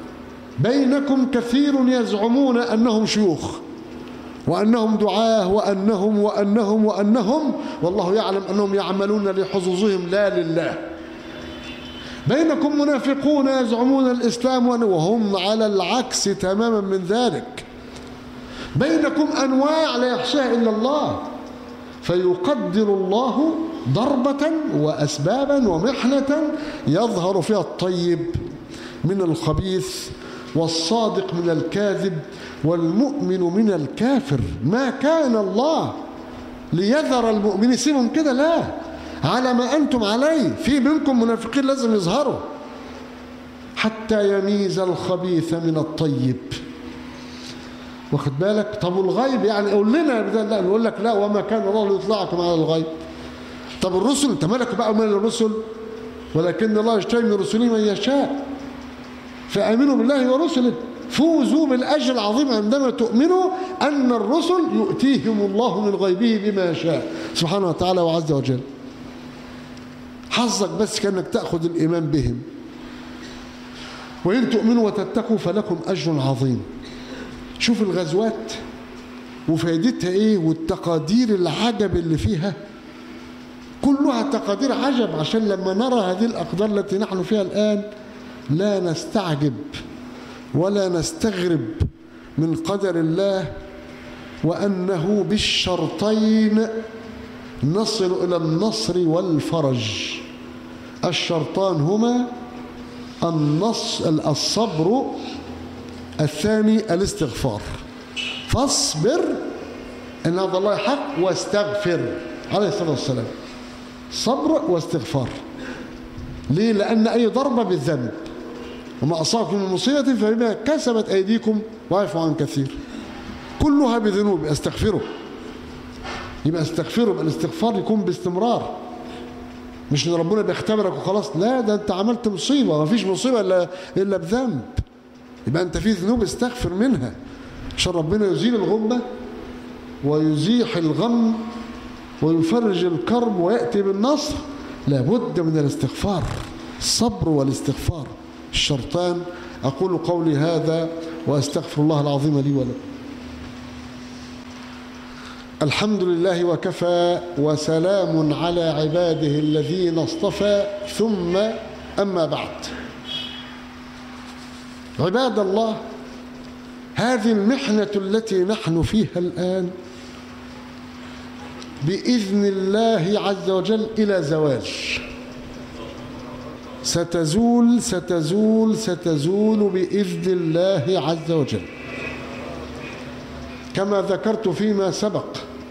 بينكم كثير يزعمون أنهم شيوخ وأنهم دعاه وأنهم وأنهم وأنهم والله يعلم أنهم يعملون لحظوظهم لا لله. بينكم منافقون يزعمون الإسلام وهم على العكس تماما من ذلك. بينكم أنواع لا يحصيها إلا الله، فيقدر الله ضربة وأسبابا ومحنة يظهر فيها الطيب من الخبيث والصادق من الكاذب والمؤمن من الكافر. ما كان الله ليذر المؤمنين سيبهم كده، لا، على ما أنتم عليه. في منكم منافقين لازم يظهروا حتى يميز الخبيث من الطيب. واخد بالك؟ طب الغيب يعني قول لنا، لا نقول لك لا وما كان الله ليطلعكم على الغيب. طب الرسل انت مالك بقى ومال الرسل؟ ولكن الله يجتبي من رسله من يشاء فآمنوا بالله ورسله فوزوا بالأجر العظيم عندما تؤمنوا أن الرسل يؤتيهم الله من غيبه بما يشاء سبحانه وتعالى وعز وجل. حظك بس كأنك تأخذ الإيمان بهم. وإن تؤمنوا وتتقوا فلكم أجر عظيم. شوف الغزوات وفائدتها إيه والتقادير العجب اللي فيها، كلها تقادير عجب، عشان لما نرى هذه الأقدار التي نحن فيها الآن لا نستعجب ولا نستغرب من قدر الله، وأنه بالشرطين نصل إلى النصر والفرج. الشرطان هما النص الصبر، الثاني الاستغفار. فاصبر إن هذا الله حق واستغفر عليه الصلاة والسلام. صبر واستغفار. ليه؟ لأن أي ضربة بالذنب وما أصابكم من مصيبة فبما كسبت أيديكم ويعفو عن كثير، كلها بذنوب. استغفروا، يبقى استغفروا. يبقى الاستغفار يكون باستمرار، مش ان ربنا بيختبرك وخلاص، لا، ده انت عملت مصيبة. ما فيش مصيبة إلا, إلا بذنب. يبقى أنت في ذنوب استغفر منها عشان ربنا يزيل الغمة ويزيح الغم ويفرج الكرب ويأتي بالنصر. لابد من الاستغفار، الصبر والاستغفار الشرطان. أقول قولي هذا وأستغفر الله العظيم لي ولكم. الحمد لله وكفى وسلام على عباده الذين اصطفى، ثم أما بعد. عباد الله، هذه المحنة التي نحن فيها الآن بإذن الله عز وجل إلى زوال، ستزول ستزول ستزول بإذن الله عز وجل، كما ذكرت فيما سبق.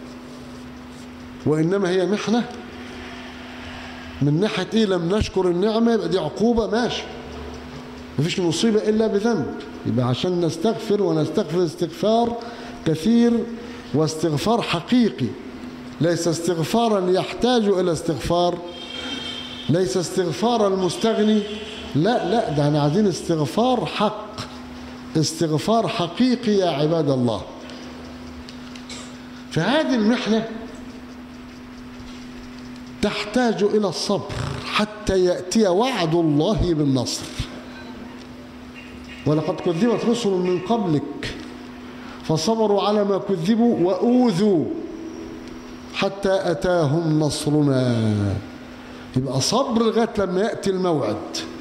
وإنما هي محنة من ناحية إيه؟ لم نشكر النعمة يبقى دي عقوبة، ماشي، مفيش مصيبة إلا بذنب، يبقى عشان نستغفر ونستغفر استغفار كثير واستغفار حقيقي، ليس استغفارا يحتاج إلى استغفار، ليس استغفار المستغني، لا لا، ده احنا عايزين استغفار حق، استغفار حقيقي يا عباد الله. فهذه المحنة تحتاج إلى الصبر حتى يأتي وعد الله بالنصر. ولقد كذبت رسل من قبلك فصبروا على ما كذبوا وأوذوا حتى أتاهم نصرنا. يبقى صبر لغاية لما يأتي الموعد.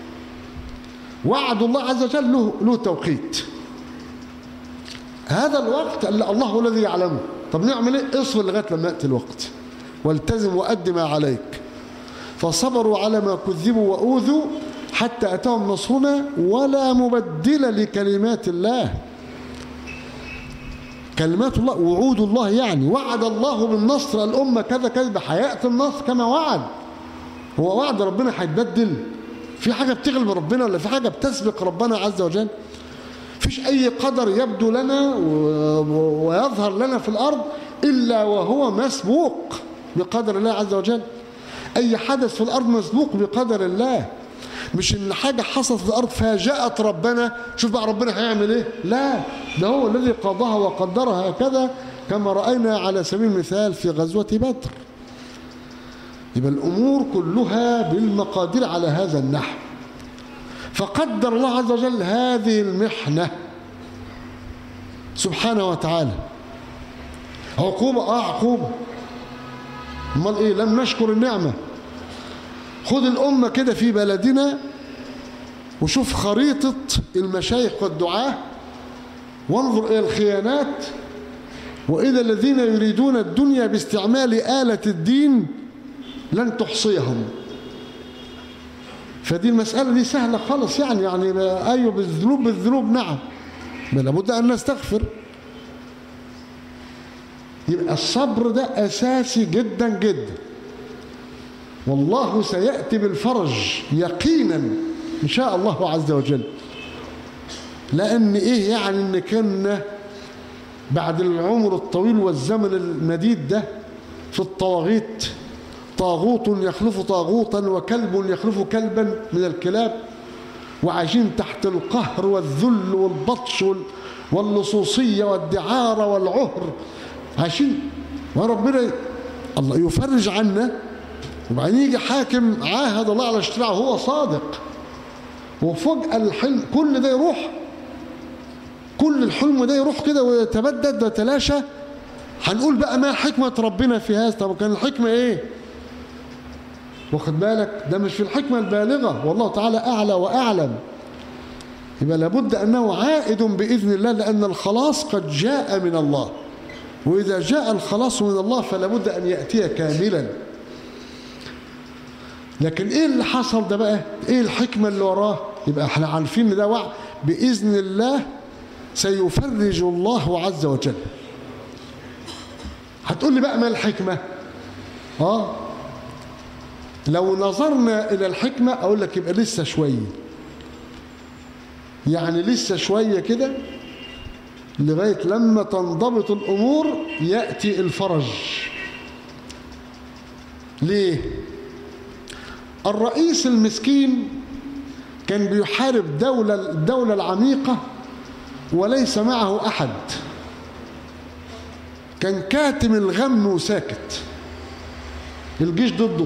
وعد الله عز وجل له, له توقيت، هذا الوقت الله هو الذي يعلمه. طب نعمل ايه؟ اصبر لغاية لما يأتي الوقت والتزم وأد ما عليك. فصبروا على ما كذبوا وأوذوا حتى أتاهم نصرنا ولا مبدل لكلمات الله. كلمات الله، وعود الله، يعني وعد الله بالنصر الأمة كذا كذا، حيأتي النصر كما وعد. هو وعد ربنا هيتبدل؟ في حاجة بتغلب ربنا ولا في حاجة بتسبق ربنا عز وجل؟ فيش أي قدر يبدو لنا ويظهر لنا في الأرض إلا وهو مسبوق بقدر الله عز وجل. أي حدث في الأرض مسبوق بقدر الله، مش إن حاجة حصلت في الأرض فاجأت ربنا شوف بقى ربنا هيعمل إيه، لا، ده هو الذي قضاها وقدرها هكذا كما رأينا على سبيل المثال في غزوة بدر. يبقى الأمور كلها بالمقادير على هذا النحو. فقدر الله عز وجل هذه المحنة سبحانه وتعالى. عقوبة، آه عقوبة، امال ايه؟ لم نشكر النعمة. خد الأمة كده في بلدنا وشوف خريطة المشايخ والدعاة وانظر إلى الخيانات وإلى الذين يريدون الدنيا باستعمال آلة الدين لن تحصيهم. فدي المسألة دي سهلة خالص، يعني يعني أيوة بالذنوب بالذنوب نعم، لابد أن نستغفر. يبقى الصبر ده أساسي جدا جدا، والله سيأتي بالفرج يقينا إن شاء الله عز وجل. لأن إيه يعني إن كنا بعد العمر الطويل والزمن المديد ده في الطواغيت، طاغوت يخلف طاغوتا وكلب يخلف كلبا من الكلاب، وعايشين تحت القهر والذل والبطش واللصوصية والدعارة والعهر، عايشين وربنا الله يفرج عنا، وبعدين يجي حاكم عاهد الله على اشتراعه وهو صادق، وفجأة الحلم كل ده يروح، كل الحلم ده يروح كده ويتبدد ويتلاشى. هنقول بقى ما حكمة ربنا في هذا؟ طب كان الحكمة ايه؟ واخد بالك؟ ده مش في الحكمة البالغة، والله تعالى أعلى وأعلم. يبقى لابد أنه عائد بإذن الله، لأن الخلاص قد جاء من الله، وإذا جاء الخلاص من الله فلابد أن يأتي كاملا. لكن إيه اللي حصل ده بقى؟ إيه الحكمة اللي وراه؟ يبقى احنا عارفين ان ده وعد بإذن الله سيفرج الله عز وجل. هتقول لي بقى ما الحكمة؟ آه لو نظرنا إلى الحكمة أقول لك يبقى لسه شوية، يعني لسه شوية كده لغاية لما تنضبط الأمور يأتي الفرج. ليه؟ الرئيس المسكين كان بيحارب دولة الدولة العميقة وليس معه أحد، كان كاتم الغم وساكت، الجيش ضده.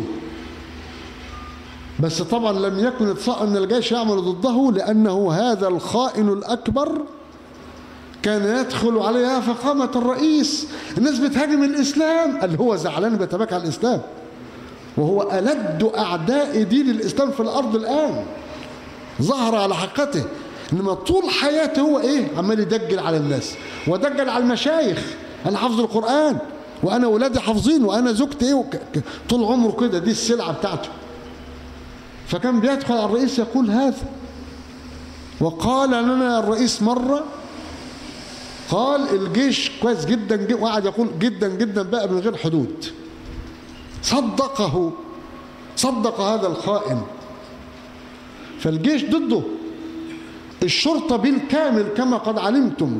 بس طبعا لم يكن اتصاء أن الجيش يعمل ضده، لأنه هذا الخائن الأكبر كان يدخل عليها فقامة الرئيس، الناس بتهاجم الإسلام، قال هو زعلان بيتباكى على الإسلام، وهو ألد أعداء دين الإسلام في الأرض الآن، ظهر على حقيقته. إنما طول حياته هو إيه؟ عمال يدجل على الناس، ودجل على المشايخ، أنا حافظ القرآن وأنا ولادي حافظين وأنا زوجتي إيه، طول عمره كده، دي السلعة بتاعته. فكان بيدخل على الرئيس يقول هذا. وقال لنا الرئيس مرة، قال الجيش كويس جدا جدا، وقعد يقول جدا جدا بقى من غير حدود. صدقه، صدق هذا الخائن. فالجيش ضده، الشرطة بالكامل كما قد علمتم،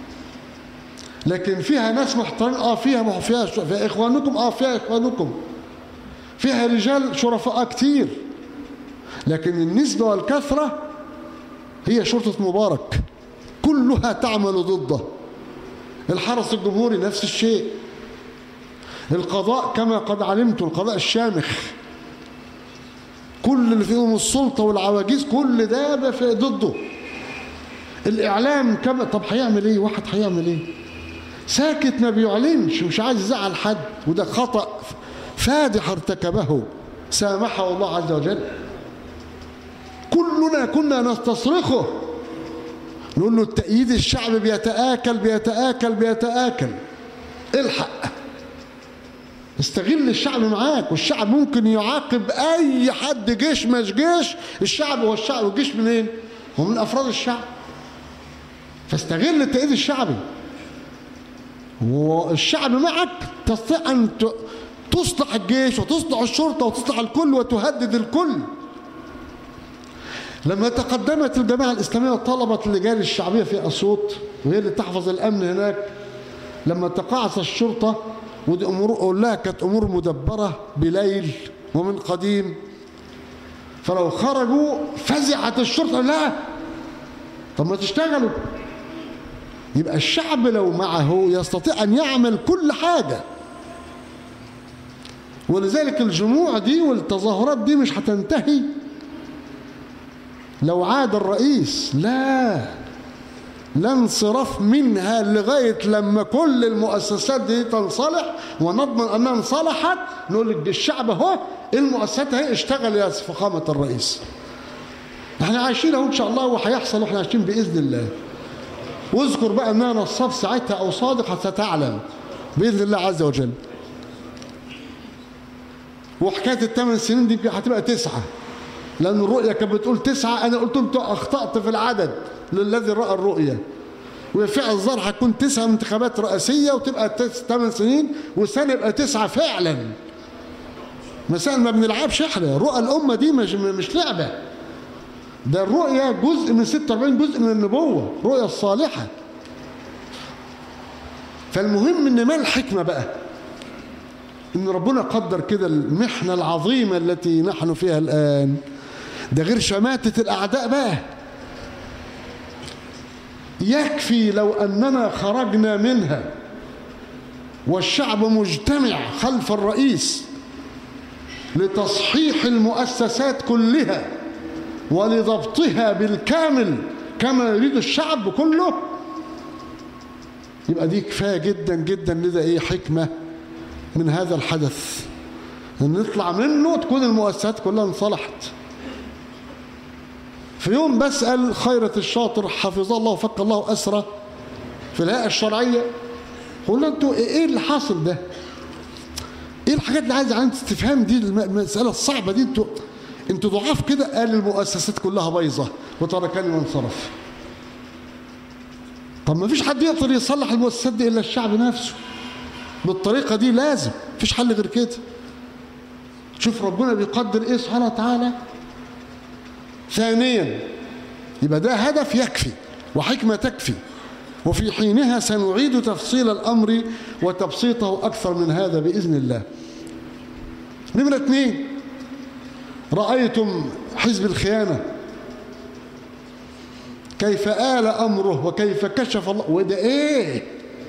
لكن فيها ناس محترمين، اه فيها فيها فيها اخوانكم، اه فيها اخوانكم، فيها رجال شرفاء كتير، لكن النسبة والكثرة هي شرطة مبارك، كلها تعمل ضده. الحرس الجمهوري نفس الشيء، القضاء كما قد علمتم، القضاء الشامخ، كل اللي فيهم السلطة والعواجيز كل ده ضده. الإعلام كما، طب هيعمل إيه؟ واحد هيعمل إيه؟ ساكت ما بيعلنش، مش عايز يزعل حد، وده خطأ فادح ارتكبه سامحه الله عز وجل. كلنا كنا نستصرخه، نقول له التأييد الشعب بيتآكل بيتآكل بيتآكل، الحق استغل الشعب معاك، والشعب ممكن يعاقب أي حد، جيش مش جيش، الشعب هو الشعب، والجيش منين؟ هو من أفراد الشعب. فاستغل التأييد الشعبي، والشعب معك تستطيع أن تصلح الجيش وتصلح الشرطة وتصلح الكل وتهدد الكل. لما تقدمت الجماعة الإسلامية وطلبت اللجان الشعبية في أسيوط، وهي اللي تحفظ الأمن هناك، لما تقاعس الشرطة، ودي أمور أقول لها كانت أمور مدبرة بليل ومن قديم، فلو خرجوا فزعت الشرطة، لا طب ما تشتغلوا. يبقى الشعب لو معه يستطيع أن يعمل كل حاجة. ولذلك الجموع دي والتظاهرات دي مش هتنتهي لو عاد الرئيس، لا لا انصراف منها لغاية لما كل المؤسسات دي تنصلح، ونضمن أنها انصلحت نقول لك الشعب اهو، المؤسسات اهي اشتغل يا فخامة الرئيس. احنا عايشين اهو ان شاء الله، وهيحصل واحنا عايشين بإذن الله. واذكر بقى ان انا نصاب ساعتها او صادق ستعلم بإذن الله عز وجل. وحكاية الثمان سنين دي هتبقى تسعة، لأن الرؤية كانت بتقول تسعة، أنا قلت لهم أخطأت في العدد للذي رأى الرؤية. وفعل الظاهر هتكون تسعة انتخابات رئاسية وتبقى ثمان سنين، والسنة يبقى تسعة فعلا. مثلا ما بنلعبش احنا، رؤى الأمة دي مش مش لعبة، ده الرؤية جزء من ستة وأربعين جزء من النبوة، رؤية الصالحة. فالمهم إن ما الحكمة بقى؟ إن ربنا قدر كده المحنة العظيمة التي نحن فيها الآن، ده غير شماتة الأعداء بقى. يكفي لو أننا خرجنا منها والشعب مجتمع خلف الرئيس لتصحيح المؤسسات كلها ولضبطها بالكامل كما يريد الشعب كله، يبقى دي كفاية جدا جدا. لذا إيه حكمة من هذا الحدث، ان نطلع منه تكون المؤسسات كلها انصلحت. في يوم بسأل خيرة الشاطر حفظه الله وفك الله أسره في الهيئة الشرعية، قلنا انتوا ايه اللي حاصل ده؟ ايه الحاجات اللي عايز عن استفهام دي، المسألة الصعبة دي؟ انتوا انتوا ضعاف كده. قال المؤسسات كلها بايظة وتركني وانصرف. طب ما فيش حد يقدر يصلح المؤسسات دي الا الشعب نفسه بالطريقة دي، لازم مفيش حل غير كده. شوف ربنا بيقدر ايه سبحانه وتعالى. ثانيا يبقى ده هدف يكفي وحكمة تكفي، وفي حينها سنعيد تفصيل الأمر وتبسيطه أكثر من هذا بإذن الله. نمرة اثنين، رأيتم حزب الخيانة كيف آل أمره وكيف كشف الله. وده إيه؟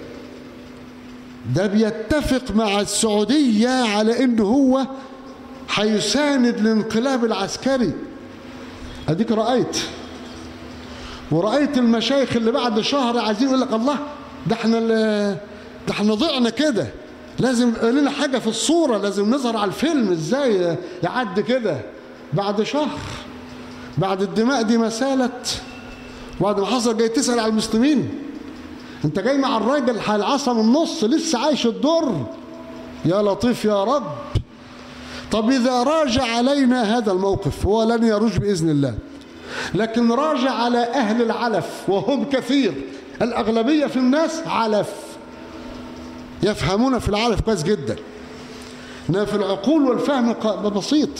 ده بيتفق مع السعودية على إنه هو هيساند الانقلاب العسكري. أديك رأيت، ورأيت المشايخ اللي بعد شهر عايزين يقول لك الله ده احنا ده احنا ضعنا كده، لازم يبقى لنا حاجة في الصورة، لازم نظهر على الفيلم. ازاي يعدي كده بعد شهر، بعد الدماء دي ما سالت، بعد ما حصل جاي تسأل على المسلمين؟ انت جاي مع الراجل العصا من النص لسه عايش الدور. يا لطيف يا رب. طب إذا راجع علينا هذا الموقف، هو لن يروج بإذن الله، لكن راجع على أهل العلف وهم كثير، الأغلبية في الناس علف، يفهمون في العلف كويس جدا، إنما في العقول والفهم بسيط.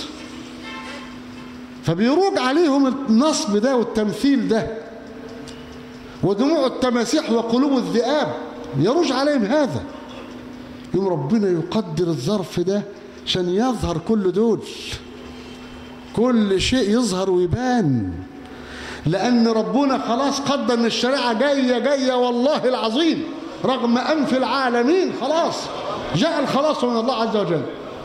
فبيروج عليهم النصب ده والتمثيل ده ودموع التماسيح وقلوب الذئاب، يروج عليهم هذا. يوم ربنا يقدر الظرف ده عشان يظهر كل دول، كل شيء يظهر ويبان، لأن ربنا خلاص قدر ان الشريعة جاية جاية والله العظيم رغم أنف العالمين. خلاص جاء الخلاص من الله عز وجل.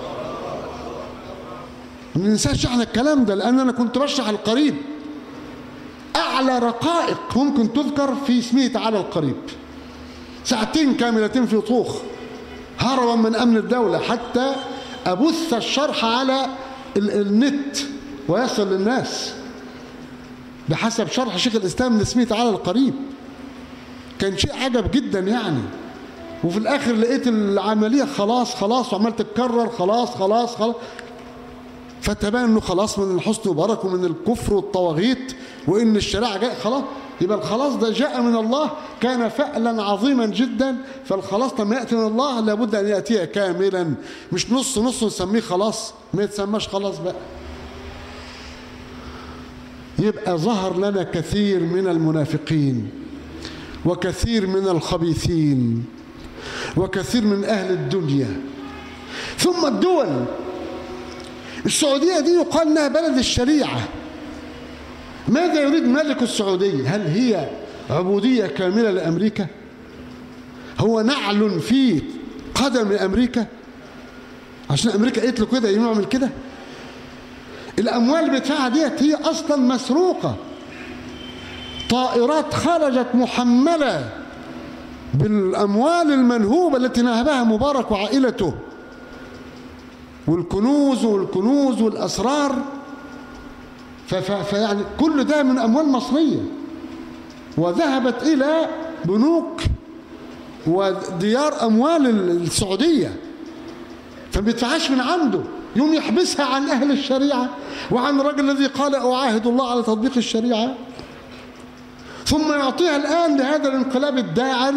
ما ننساش احنا الكلام ده، لأن أنا كنت بشرح القريب، أعلى رقائق ممكن تذكر في اسمه تعالى القريب، ساعتين كاملتين في طوخ هربا من أمن الدولة حتى أبث الشرح على النت ويصل للناس بحسب شرح شيخ الإسلام لاسمه تعالى القريب. كان شيء عجب جدا يعني. وفي الآخر لقيت العملية خلاص خلاص وعمال تتكرر، خلاص خلاص خلاص، فتبان انه خلاص من حسن مبارك ومن الكفر والطواغيت، وان الشريعه جاء خلاص. يبقى الخلاص ده جاء من الله، كان فعلا عظيما جدا. فالخلاص لما ياتي من الله لابد ان ياتي كاملا، مش نص نص نسميه خلاص، ما يتسماش خلاص بقى. يبقى ظهر لنا كثير من المنافقين وكثير من الخبيثين وكثير من اهل الدنيا. ثم الدول، السعودية دي يقال انها بلد الشريعة. ماذا يريد ملك السعودية؟ هل هي عبودية كاملة لأمريكا؟ هو نعل في قدم أمريكا عشان أمريكا قالت له كده يعمل كده؟ الأموال اللي بيدفعها ديت هي أصلا مسروقة، طائرات خرجت محملة بالأموال المنهوبة التي نهبها مبارك وعائلته، والكنوز والكنوز والأسرار. فيعني كل ده من أموال مصرية وذهبت إلى بنوك وديار أموال السعودية، فما بيدفعهاش من عنده، يوم يحبسها عن أهل الشريعة وعن الرجل الذي قال أعاهد الله على تطبيق الشريعة، ثم يعطيها الآن لهذا الانقلاب الداعر،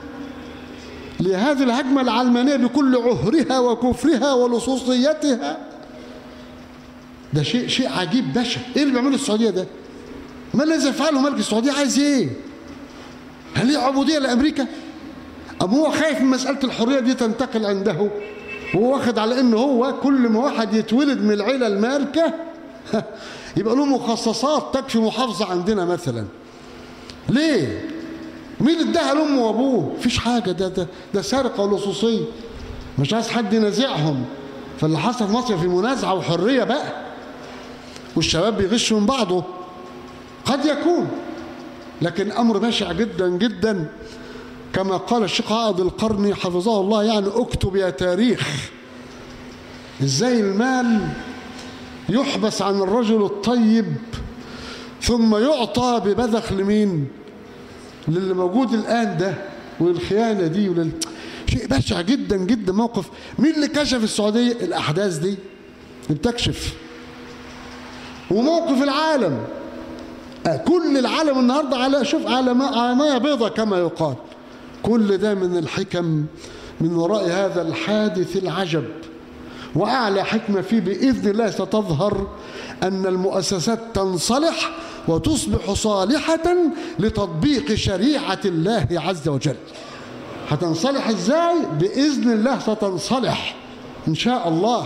لهذه الهجمة العلمانية بكل عهرها وكفرها ولصوصيتها. ده شيء شيء عجيب بشع. ايه اللي بيعمله السعودية ده؟ ما الذي يفعله ملك السعودية؟ عايز ايه؟ هل هي عبودية لأمريكا؟ أم هو خايف من مسألة الحرية دي تنتقل عنده، وهو واخد على انه هو كل ما واحد يتولد من العيلة المالكة يبقى له مخصصات تكفي محافظة عندنا مثلا. ليه؟ مين اداها لامه وابوه؟ مفيش حاجه، ده ده ده سرقه ولصوصيه، مش عايز حد ينازعهم. فاللي حصل في مصر في منازعه وحريه بقى، والشباب بيغشوا من بعضه قد يكون، لكن امر بشع جدا جدا. كما قال الشيخ عائض القرني حفظه الله، يعني اكتب يا تاريخ ازاي المال يحبس عن الرجل الطيب ثم يعطى ببذخ لمين؟ للي موجود الآن ده، والخيانة دي ولل... شيء بشع جدا جدا. موقف مين اللي كشف السعودية؟ الأحداث دي بتكشف. وموقف العالم، كل العالم النهاردة على شوف على ماء بيضة كما يقال. كل ده من الحكم من وراء هذا الحادث العجب. وأعلى حكمة فيه بإذن الله ستظهر أن المؤسسات تنصلح وتصبح صالحة لتطبيق شريعة الله عز وجل. هتنصلح ازاي؟ بإذن الله ستنصلح إن شاء الله،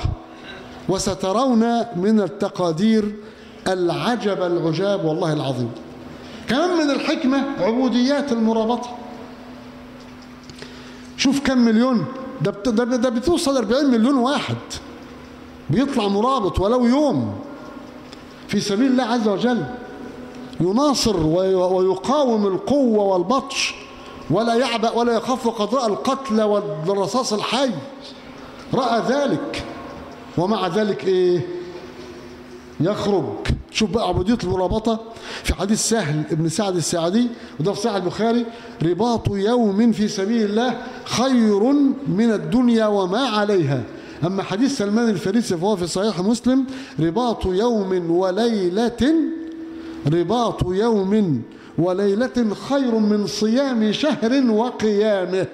وسترون من التقادير العجب العجاب والله العظيم. كمان من الحكمة عبوديات المرابطة. شوف كم مليون، ده, ده, ده بتوصل أربعين مليون واحد بيطلع مرابط ولو يوم في سبيل الله عز وجل، يناصر ويقاوم القوة والبطش، ولا يعبأ ولا يخاف قضاء القتل والرصاص الحي. رأى ذلك ومع ذلك ايه؟ يخرج. شوف بقى عبودية المرابطة في حديث سهل ابن سعد الساعدي، وده في صحيح البخاري: رباط يوم في سبيل الله خير من الدنيا وما عليها. أما حديث سلمان الفارسي فهو في صحيح مسلم: رباط يوم وليلة رباط يوم وليلة خير من صيام شهر وقيامه.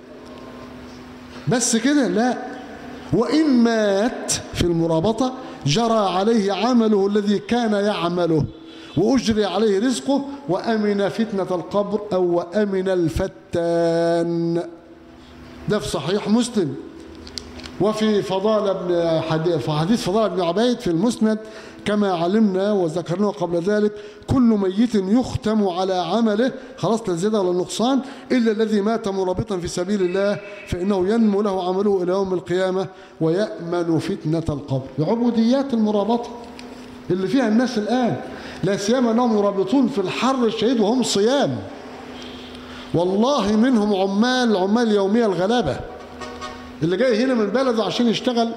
بس كده؟ لا. وإن مات في المرابطة جرى عليه عمله الذي كان يعمله، وأجري عليه رزقه، وأمن فتنة القبر أو وأمن الفتان. ده في صحيح مسلم. وفي فضال ابن حديث فضال بن عبيد في المسند كما علمنا وذكرناه قبل ذلك: كل ميت يختم على عمله، خلاص لا زيادة ولا نقصان، إلا الذي مات مرابطا في سبيل الله فإنه ينمو له عمله إلى يوم القيامة ويأمن فتنة القبر. عبوديات المرابطة اللي فيها الناس الآن، لا سيما أنهم يرابطون في الحر الشديد وهم صيام. والله منهم عمال عمال يومية الغلابة اللي جاي هنا من بلده عشان يشتغل،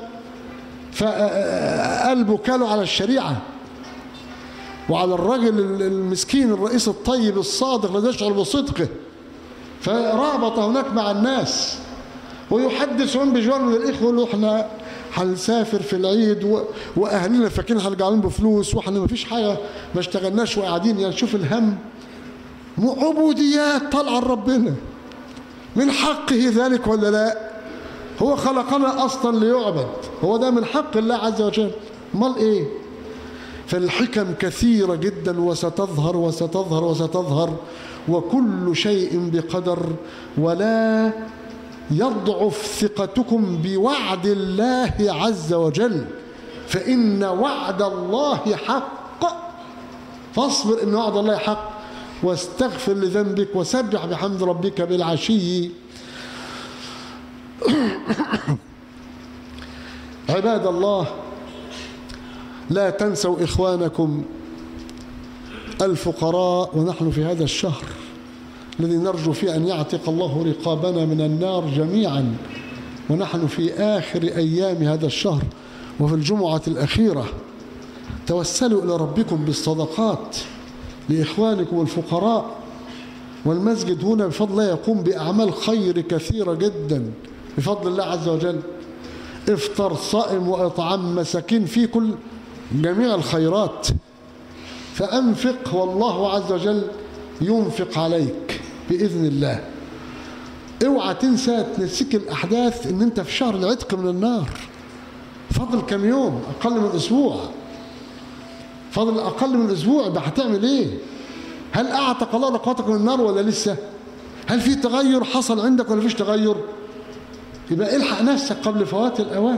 فقلبه كاله على الشريعة وعلى الرجل المسكين الرئيس الطيب الصادق الذي يشعر بصدقه، فرابط هناك مع الناس ويحدثون بجوار من الإخوة، يقول له احنا هنسافر في العيد و... واهلنا فاكرين هنرجعين بفلوس واحنا ما فيش حاجه ما اشتغلناش وقاعدين. يعني شوف الهم، عبوديات طالعه لربنا. من حقه ذلك ولا لا؟ هو خلقنا اصلا ليعبد، هو ده من حق الله عز وجل، امال ايه؟ فالحكم كثيره جدا وستظهر وستظهر وستظهر، وكل شيء بقدر. ولا يضعف ثقتكم بوعد الله عز وجل، فإن وعد الله حق، فاصبر إن وعد الله حق، واستغفر لذنبك وسبح بحمد ربك بالعشي. عباد الله، لا تنسوا إخوانكم الفقراء، ونحن في هذا الشهر الذي نرجو فيه أن يعتق الله رقابنا من النار جميعا، ونحن في آخر أيام هذا الشهر وفي الجمعة الأخيرة. توسلوا إلى ربكم بالصدقات لإخوانكم الفقراء، والمسجد هنا بفضل الله يقوم بأعمال خير كثيرة جدا بفضل الله عز وجل. افطر صائم وإطعام مساكين، في كل جميع الخيرات. فأنفق والله عز وجل ينفق عليك بإذن الله. اوعى تنسى تنسيك الأحداث إن أنت في شهر العتق من النار، فضل كم يوم، أقل من أسبوع، فضل أقل من أسبوع. يبقى هتعمل إيه؟ هل أعتق الله رقبتك من النار ولا لسه؟ هل في تغير حصل عندك ولا فيش تغير؟ يبقى الحق نفسك قبل فوات الأوان.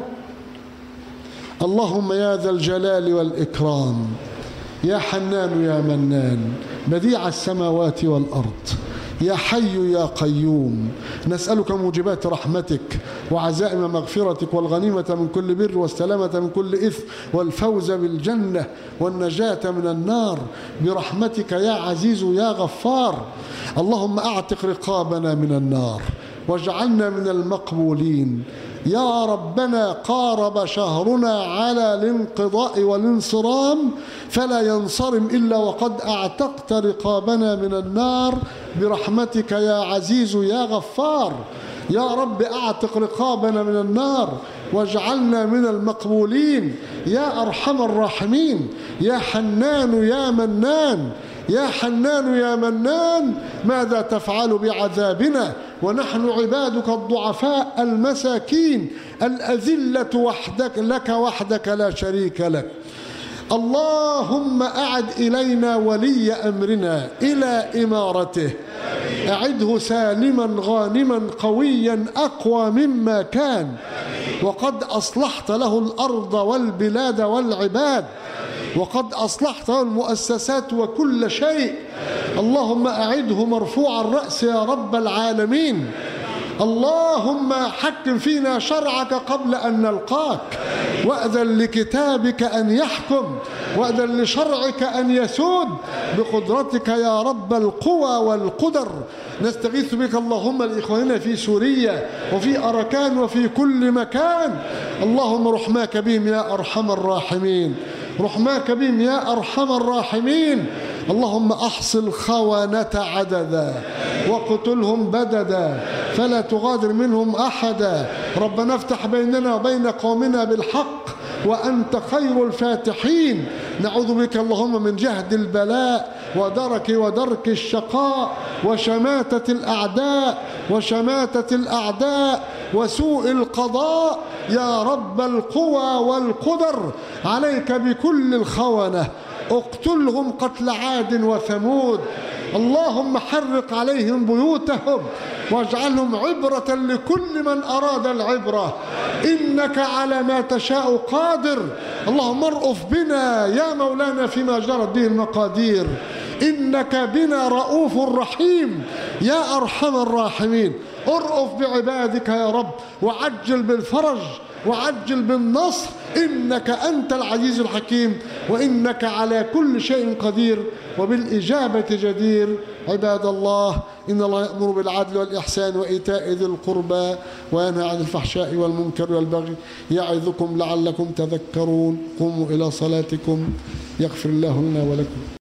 اللهم يا ذا الجلال والإكرام، يا حنان يا منان، بديع السماوات والأرض، يا حي يا قيوم، نسألك موجبات رحمتك وعزائم مغفرتك والغنيمة من كل بر والسلامة من كل إثم والفوز بالجنة والنجاة من النار برحمتك يا عزيز يا غفار. اللهم أعتق رقابنا من النار واجعلنا من المقبولين. يا ربنا قارب شهرنا على الانقضاء والانصرام، فلا ينصرم إلا وقد أعتقت رقابنا من النار برحمتك يا عزيز يا غفار. يا رب أعتق رقابنا من النار واجعلنا من المقبولين يا أرحم الراحمين. يا حنان يا منان، يا حنان يا منان، ماذا تفعل بعذابنا ونحن عبادك الضعفاء المساكين الأذلة وحدك لك وحدك لا شريك لك. اللهم أعد إلينا ولي أمرنا إلى إمارته، أعده سالما غانما قويا أقوى مما كان، وقد أصلحت له الأرض والبلاد والعباد، وقد أصلحت له المؤسسات وكل شيء. اللهم أعده مرفوع الرأس يا رب العالمين. اللهم حكم فينا شرعك قبل أن نلقاك، وأذن لكتابك أن يحكم، وأذن لشرعك أن يسود بقدرتك يا رب القوى والقدر. نستغيث بك اللهم لإخواننا في سوريا وفي أركان وفي كل مكان. اللهم رحماك بهم يا أرحم الراحمين، رحماك بهم يا أرحم الراحمين. اللهم أحصل الخونة عددا وقتلهم بددا فلا تغادر منهم أحدا. ربنا افتح بيننا وبين قومنا بالحق وأنت خير الفاتحين. نعوذ بك اللهم من جهد البلاء ودرك ودرك الشقاء وشماتة الأعداء وشماتة الأعداء وسوء القضاء يا رب القوى والقدر. عليك بكل الخونة، اقتلهم قتل عاد وثمود. اللهم حرق عليهم بيوتهم واجعلهم عبرة لكل من أراد العبرة، إنك على ما تشاء قادر. اللهم ارأف بنا يا مولانا فيما جرت به المقادير، إنك بنا رؤوف رحيم يا أرحم الراحمين. ارأف بعبادك يا رب وعجل بالفرج وعجل بالنصر، إنك أنت العزيز الحكيم وإنك على كل شيء قدير وبالإجابة جدير. عباد الله، إن الله يأمر بالعدل والإحسان وإيتاء ذي القربى وينهى عن الفحشاء والمنكر والبغي يعظكم لعلكم تذكرون. قوموا إلى صلاتكم يغفر الله لنا ولكم.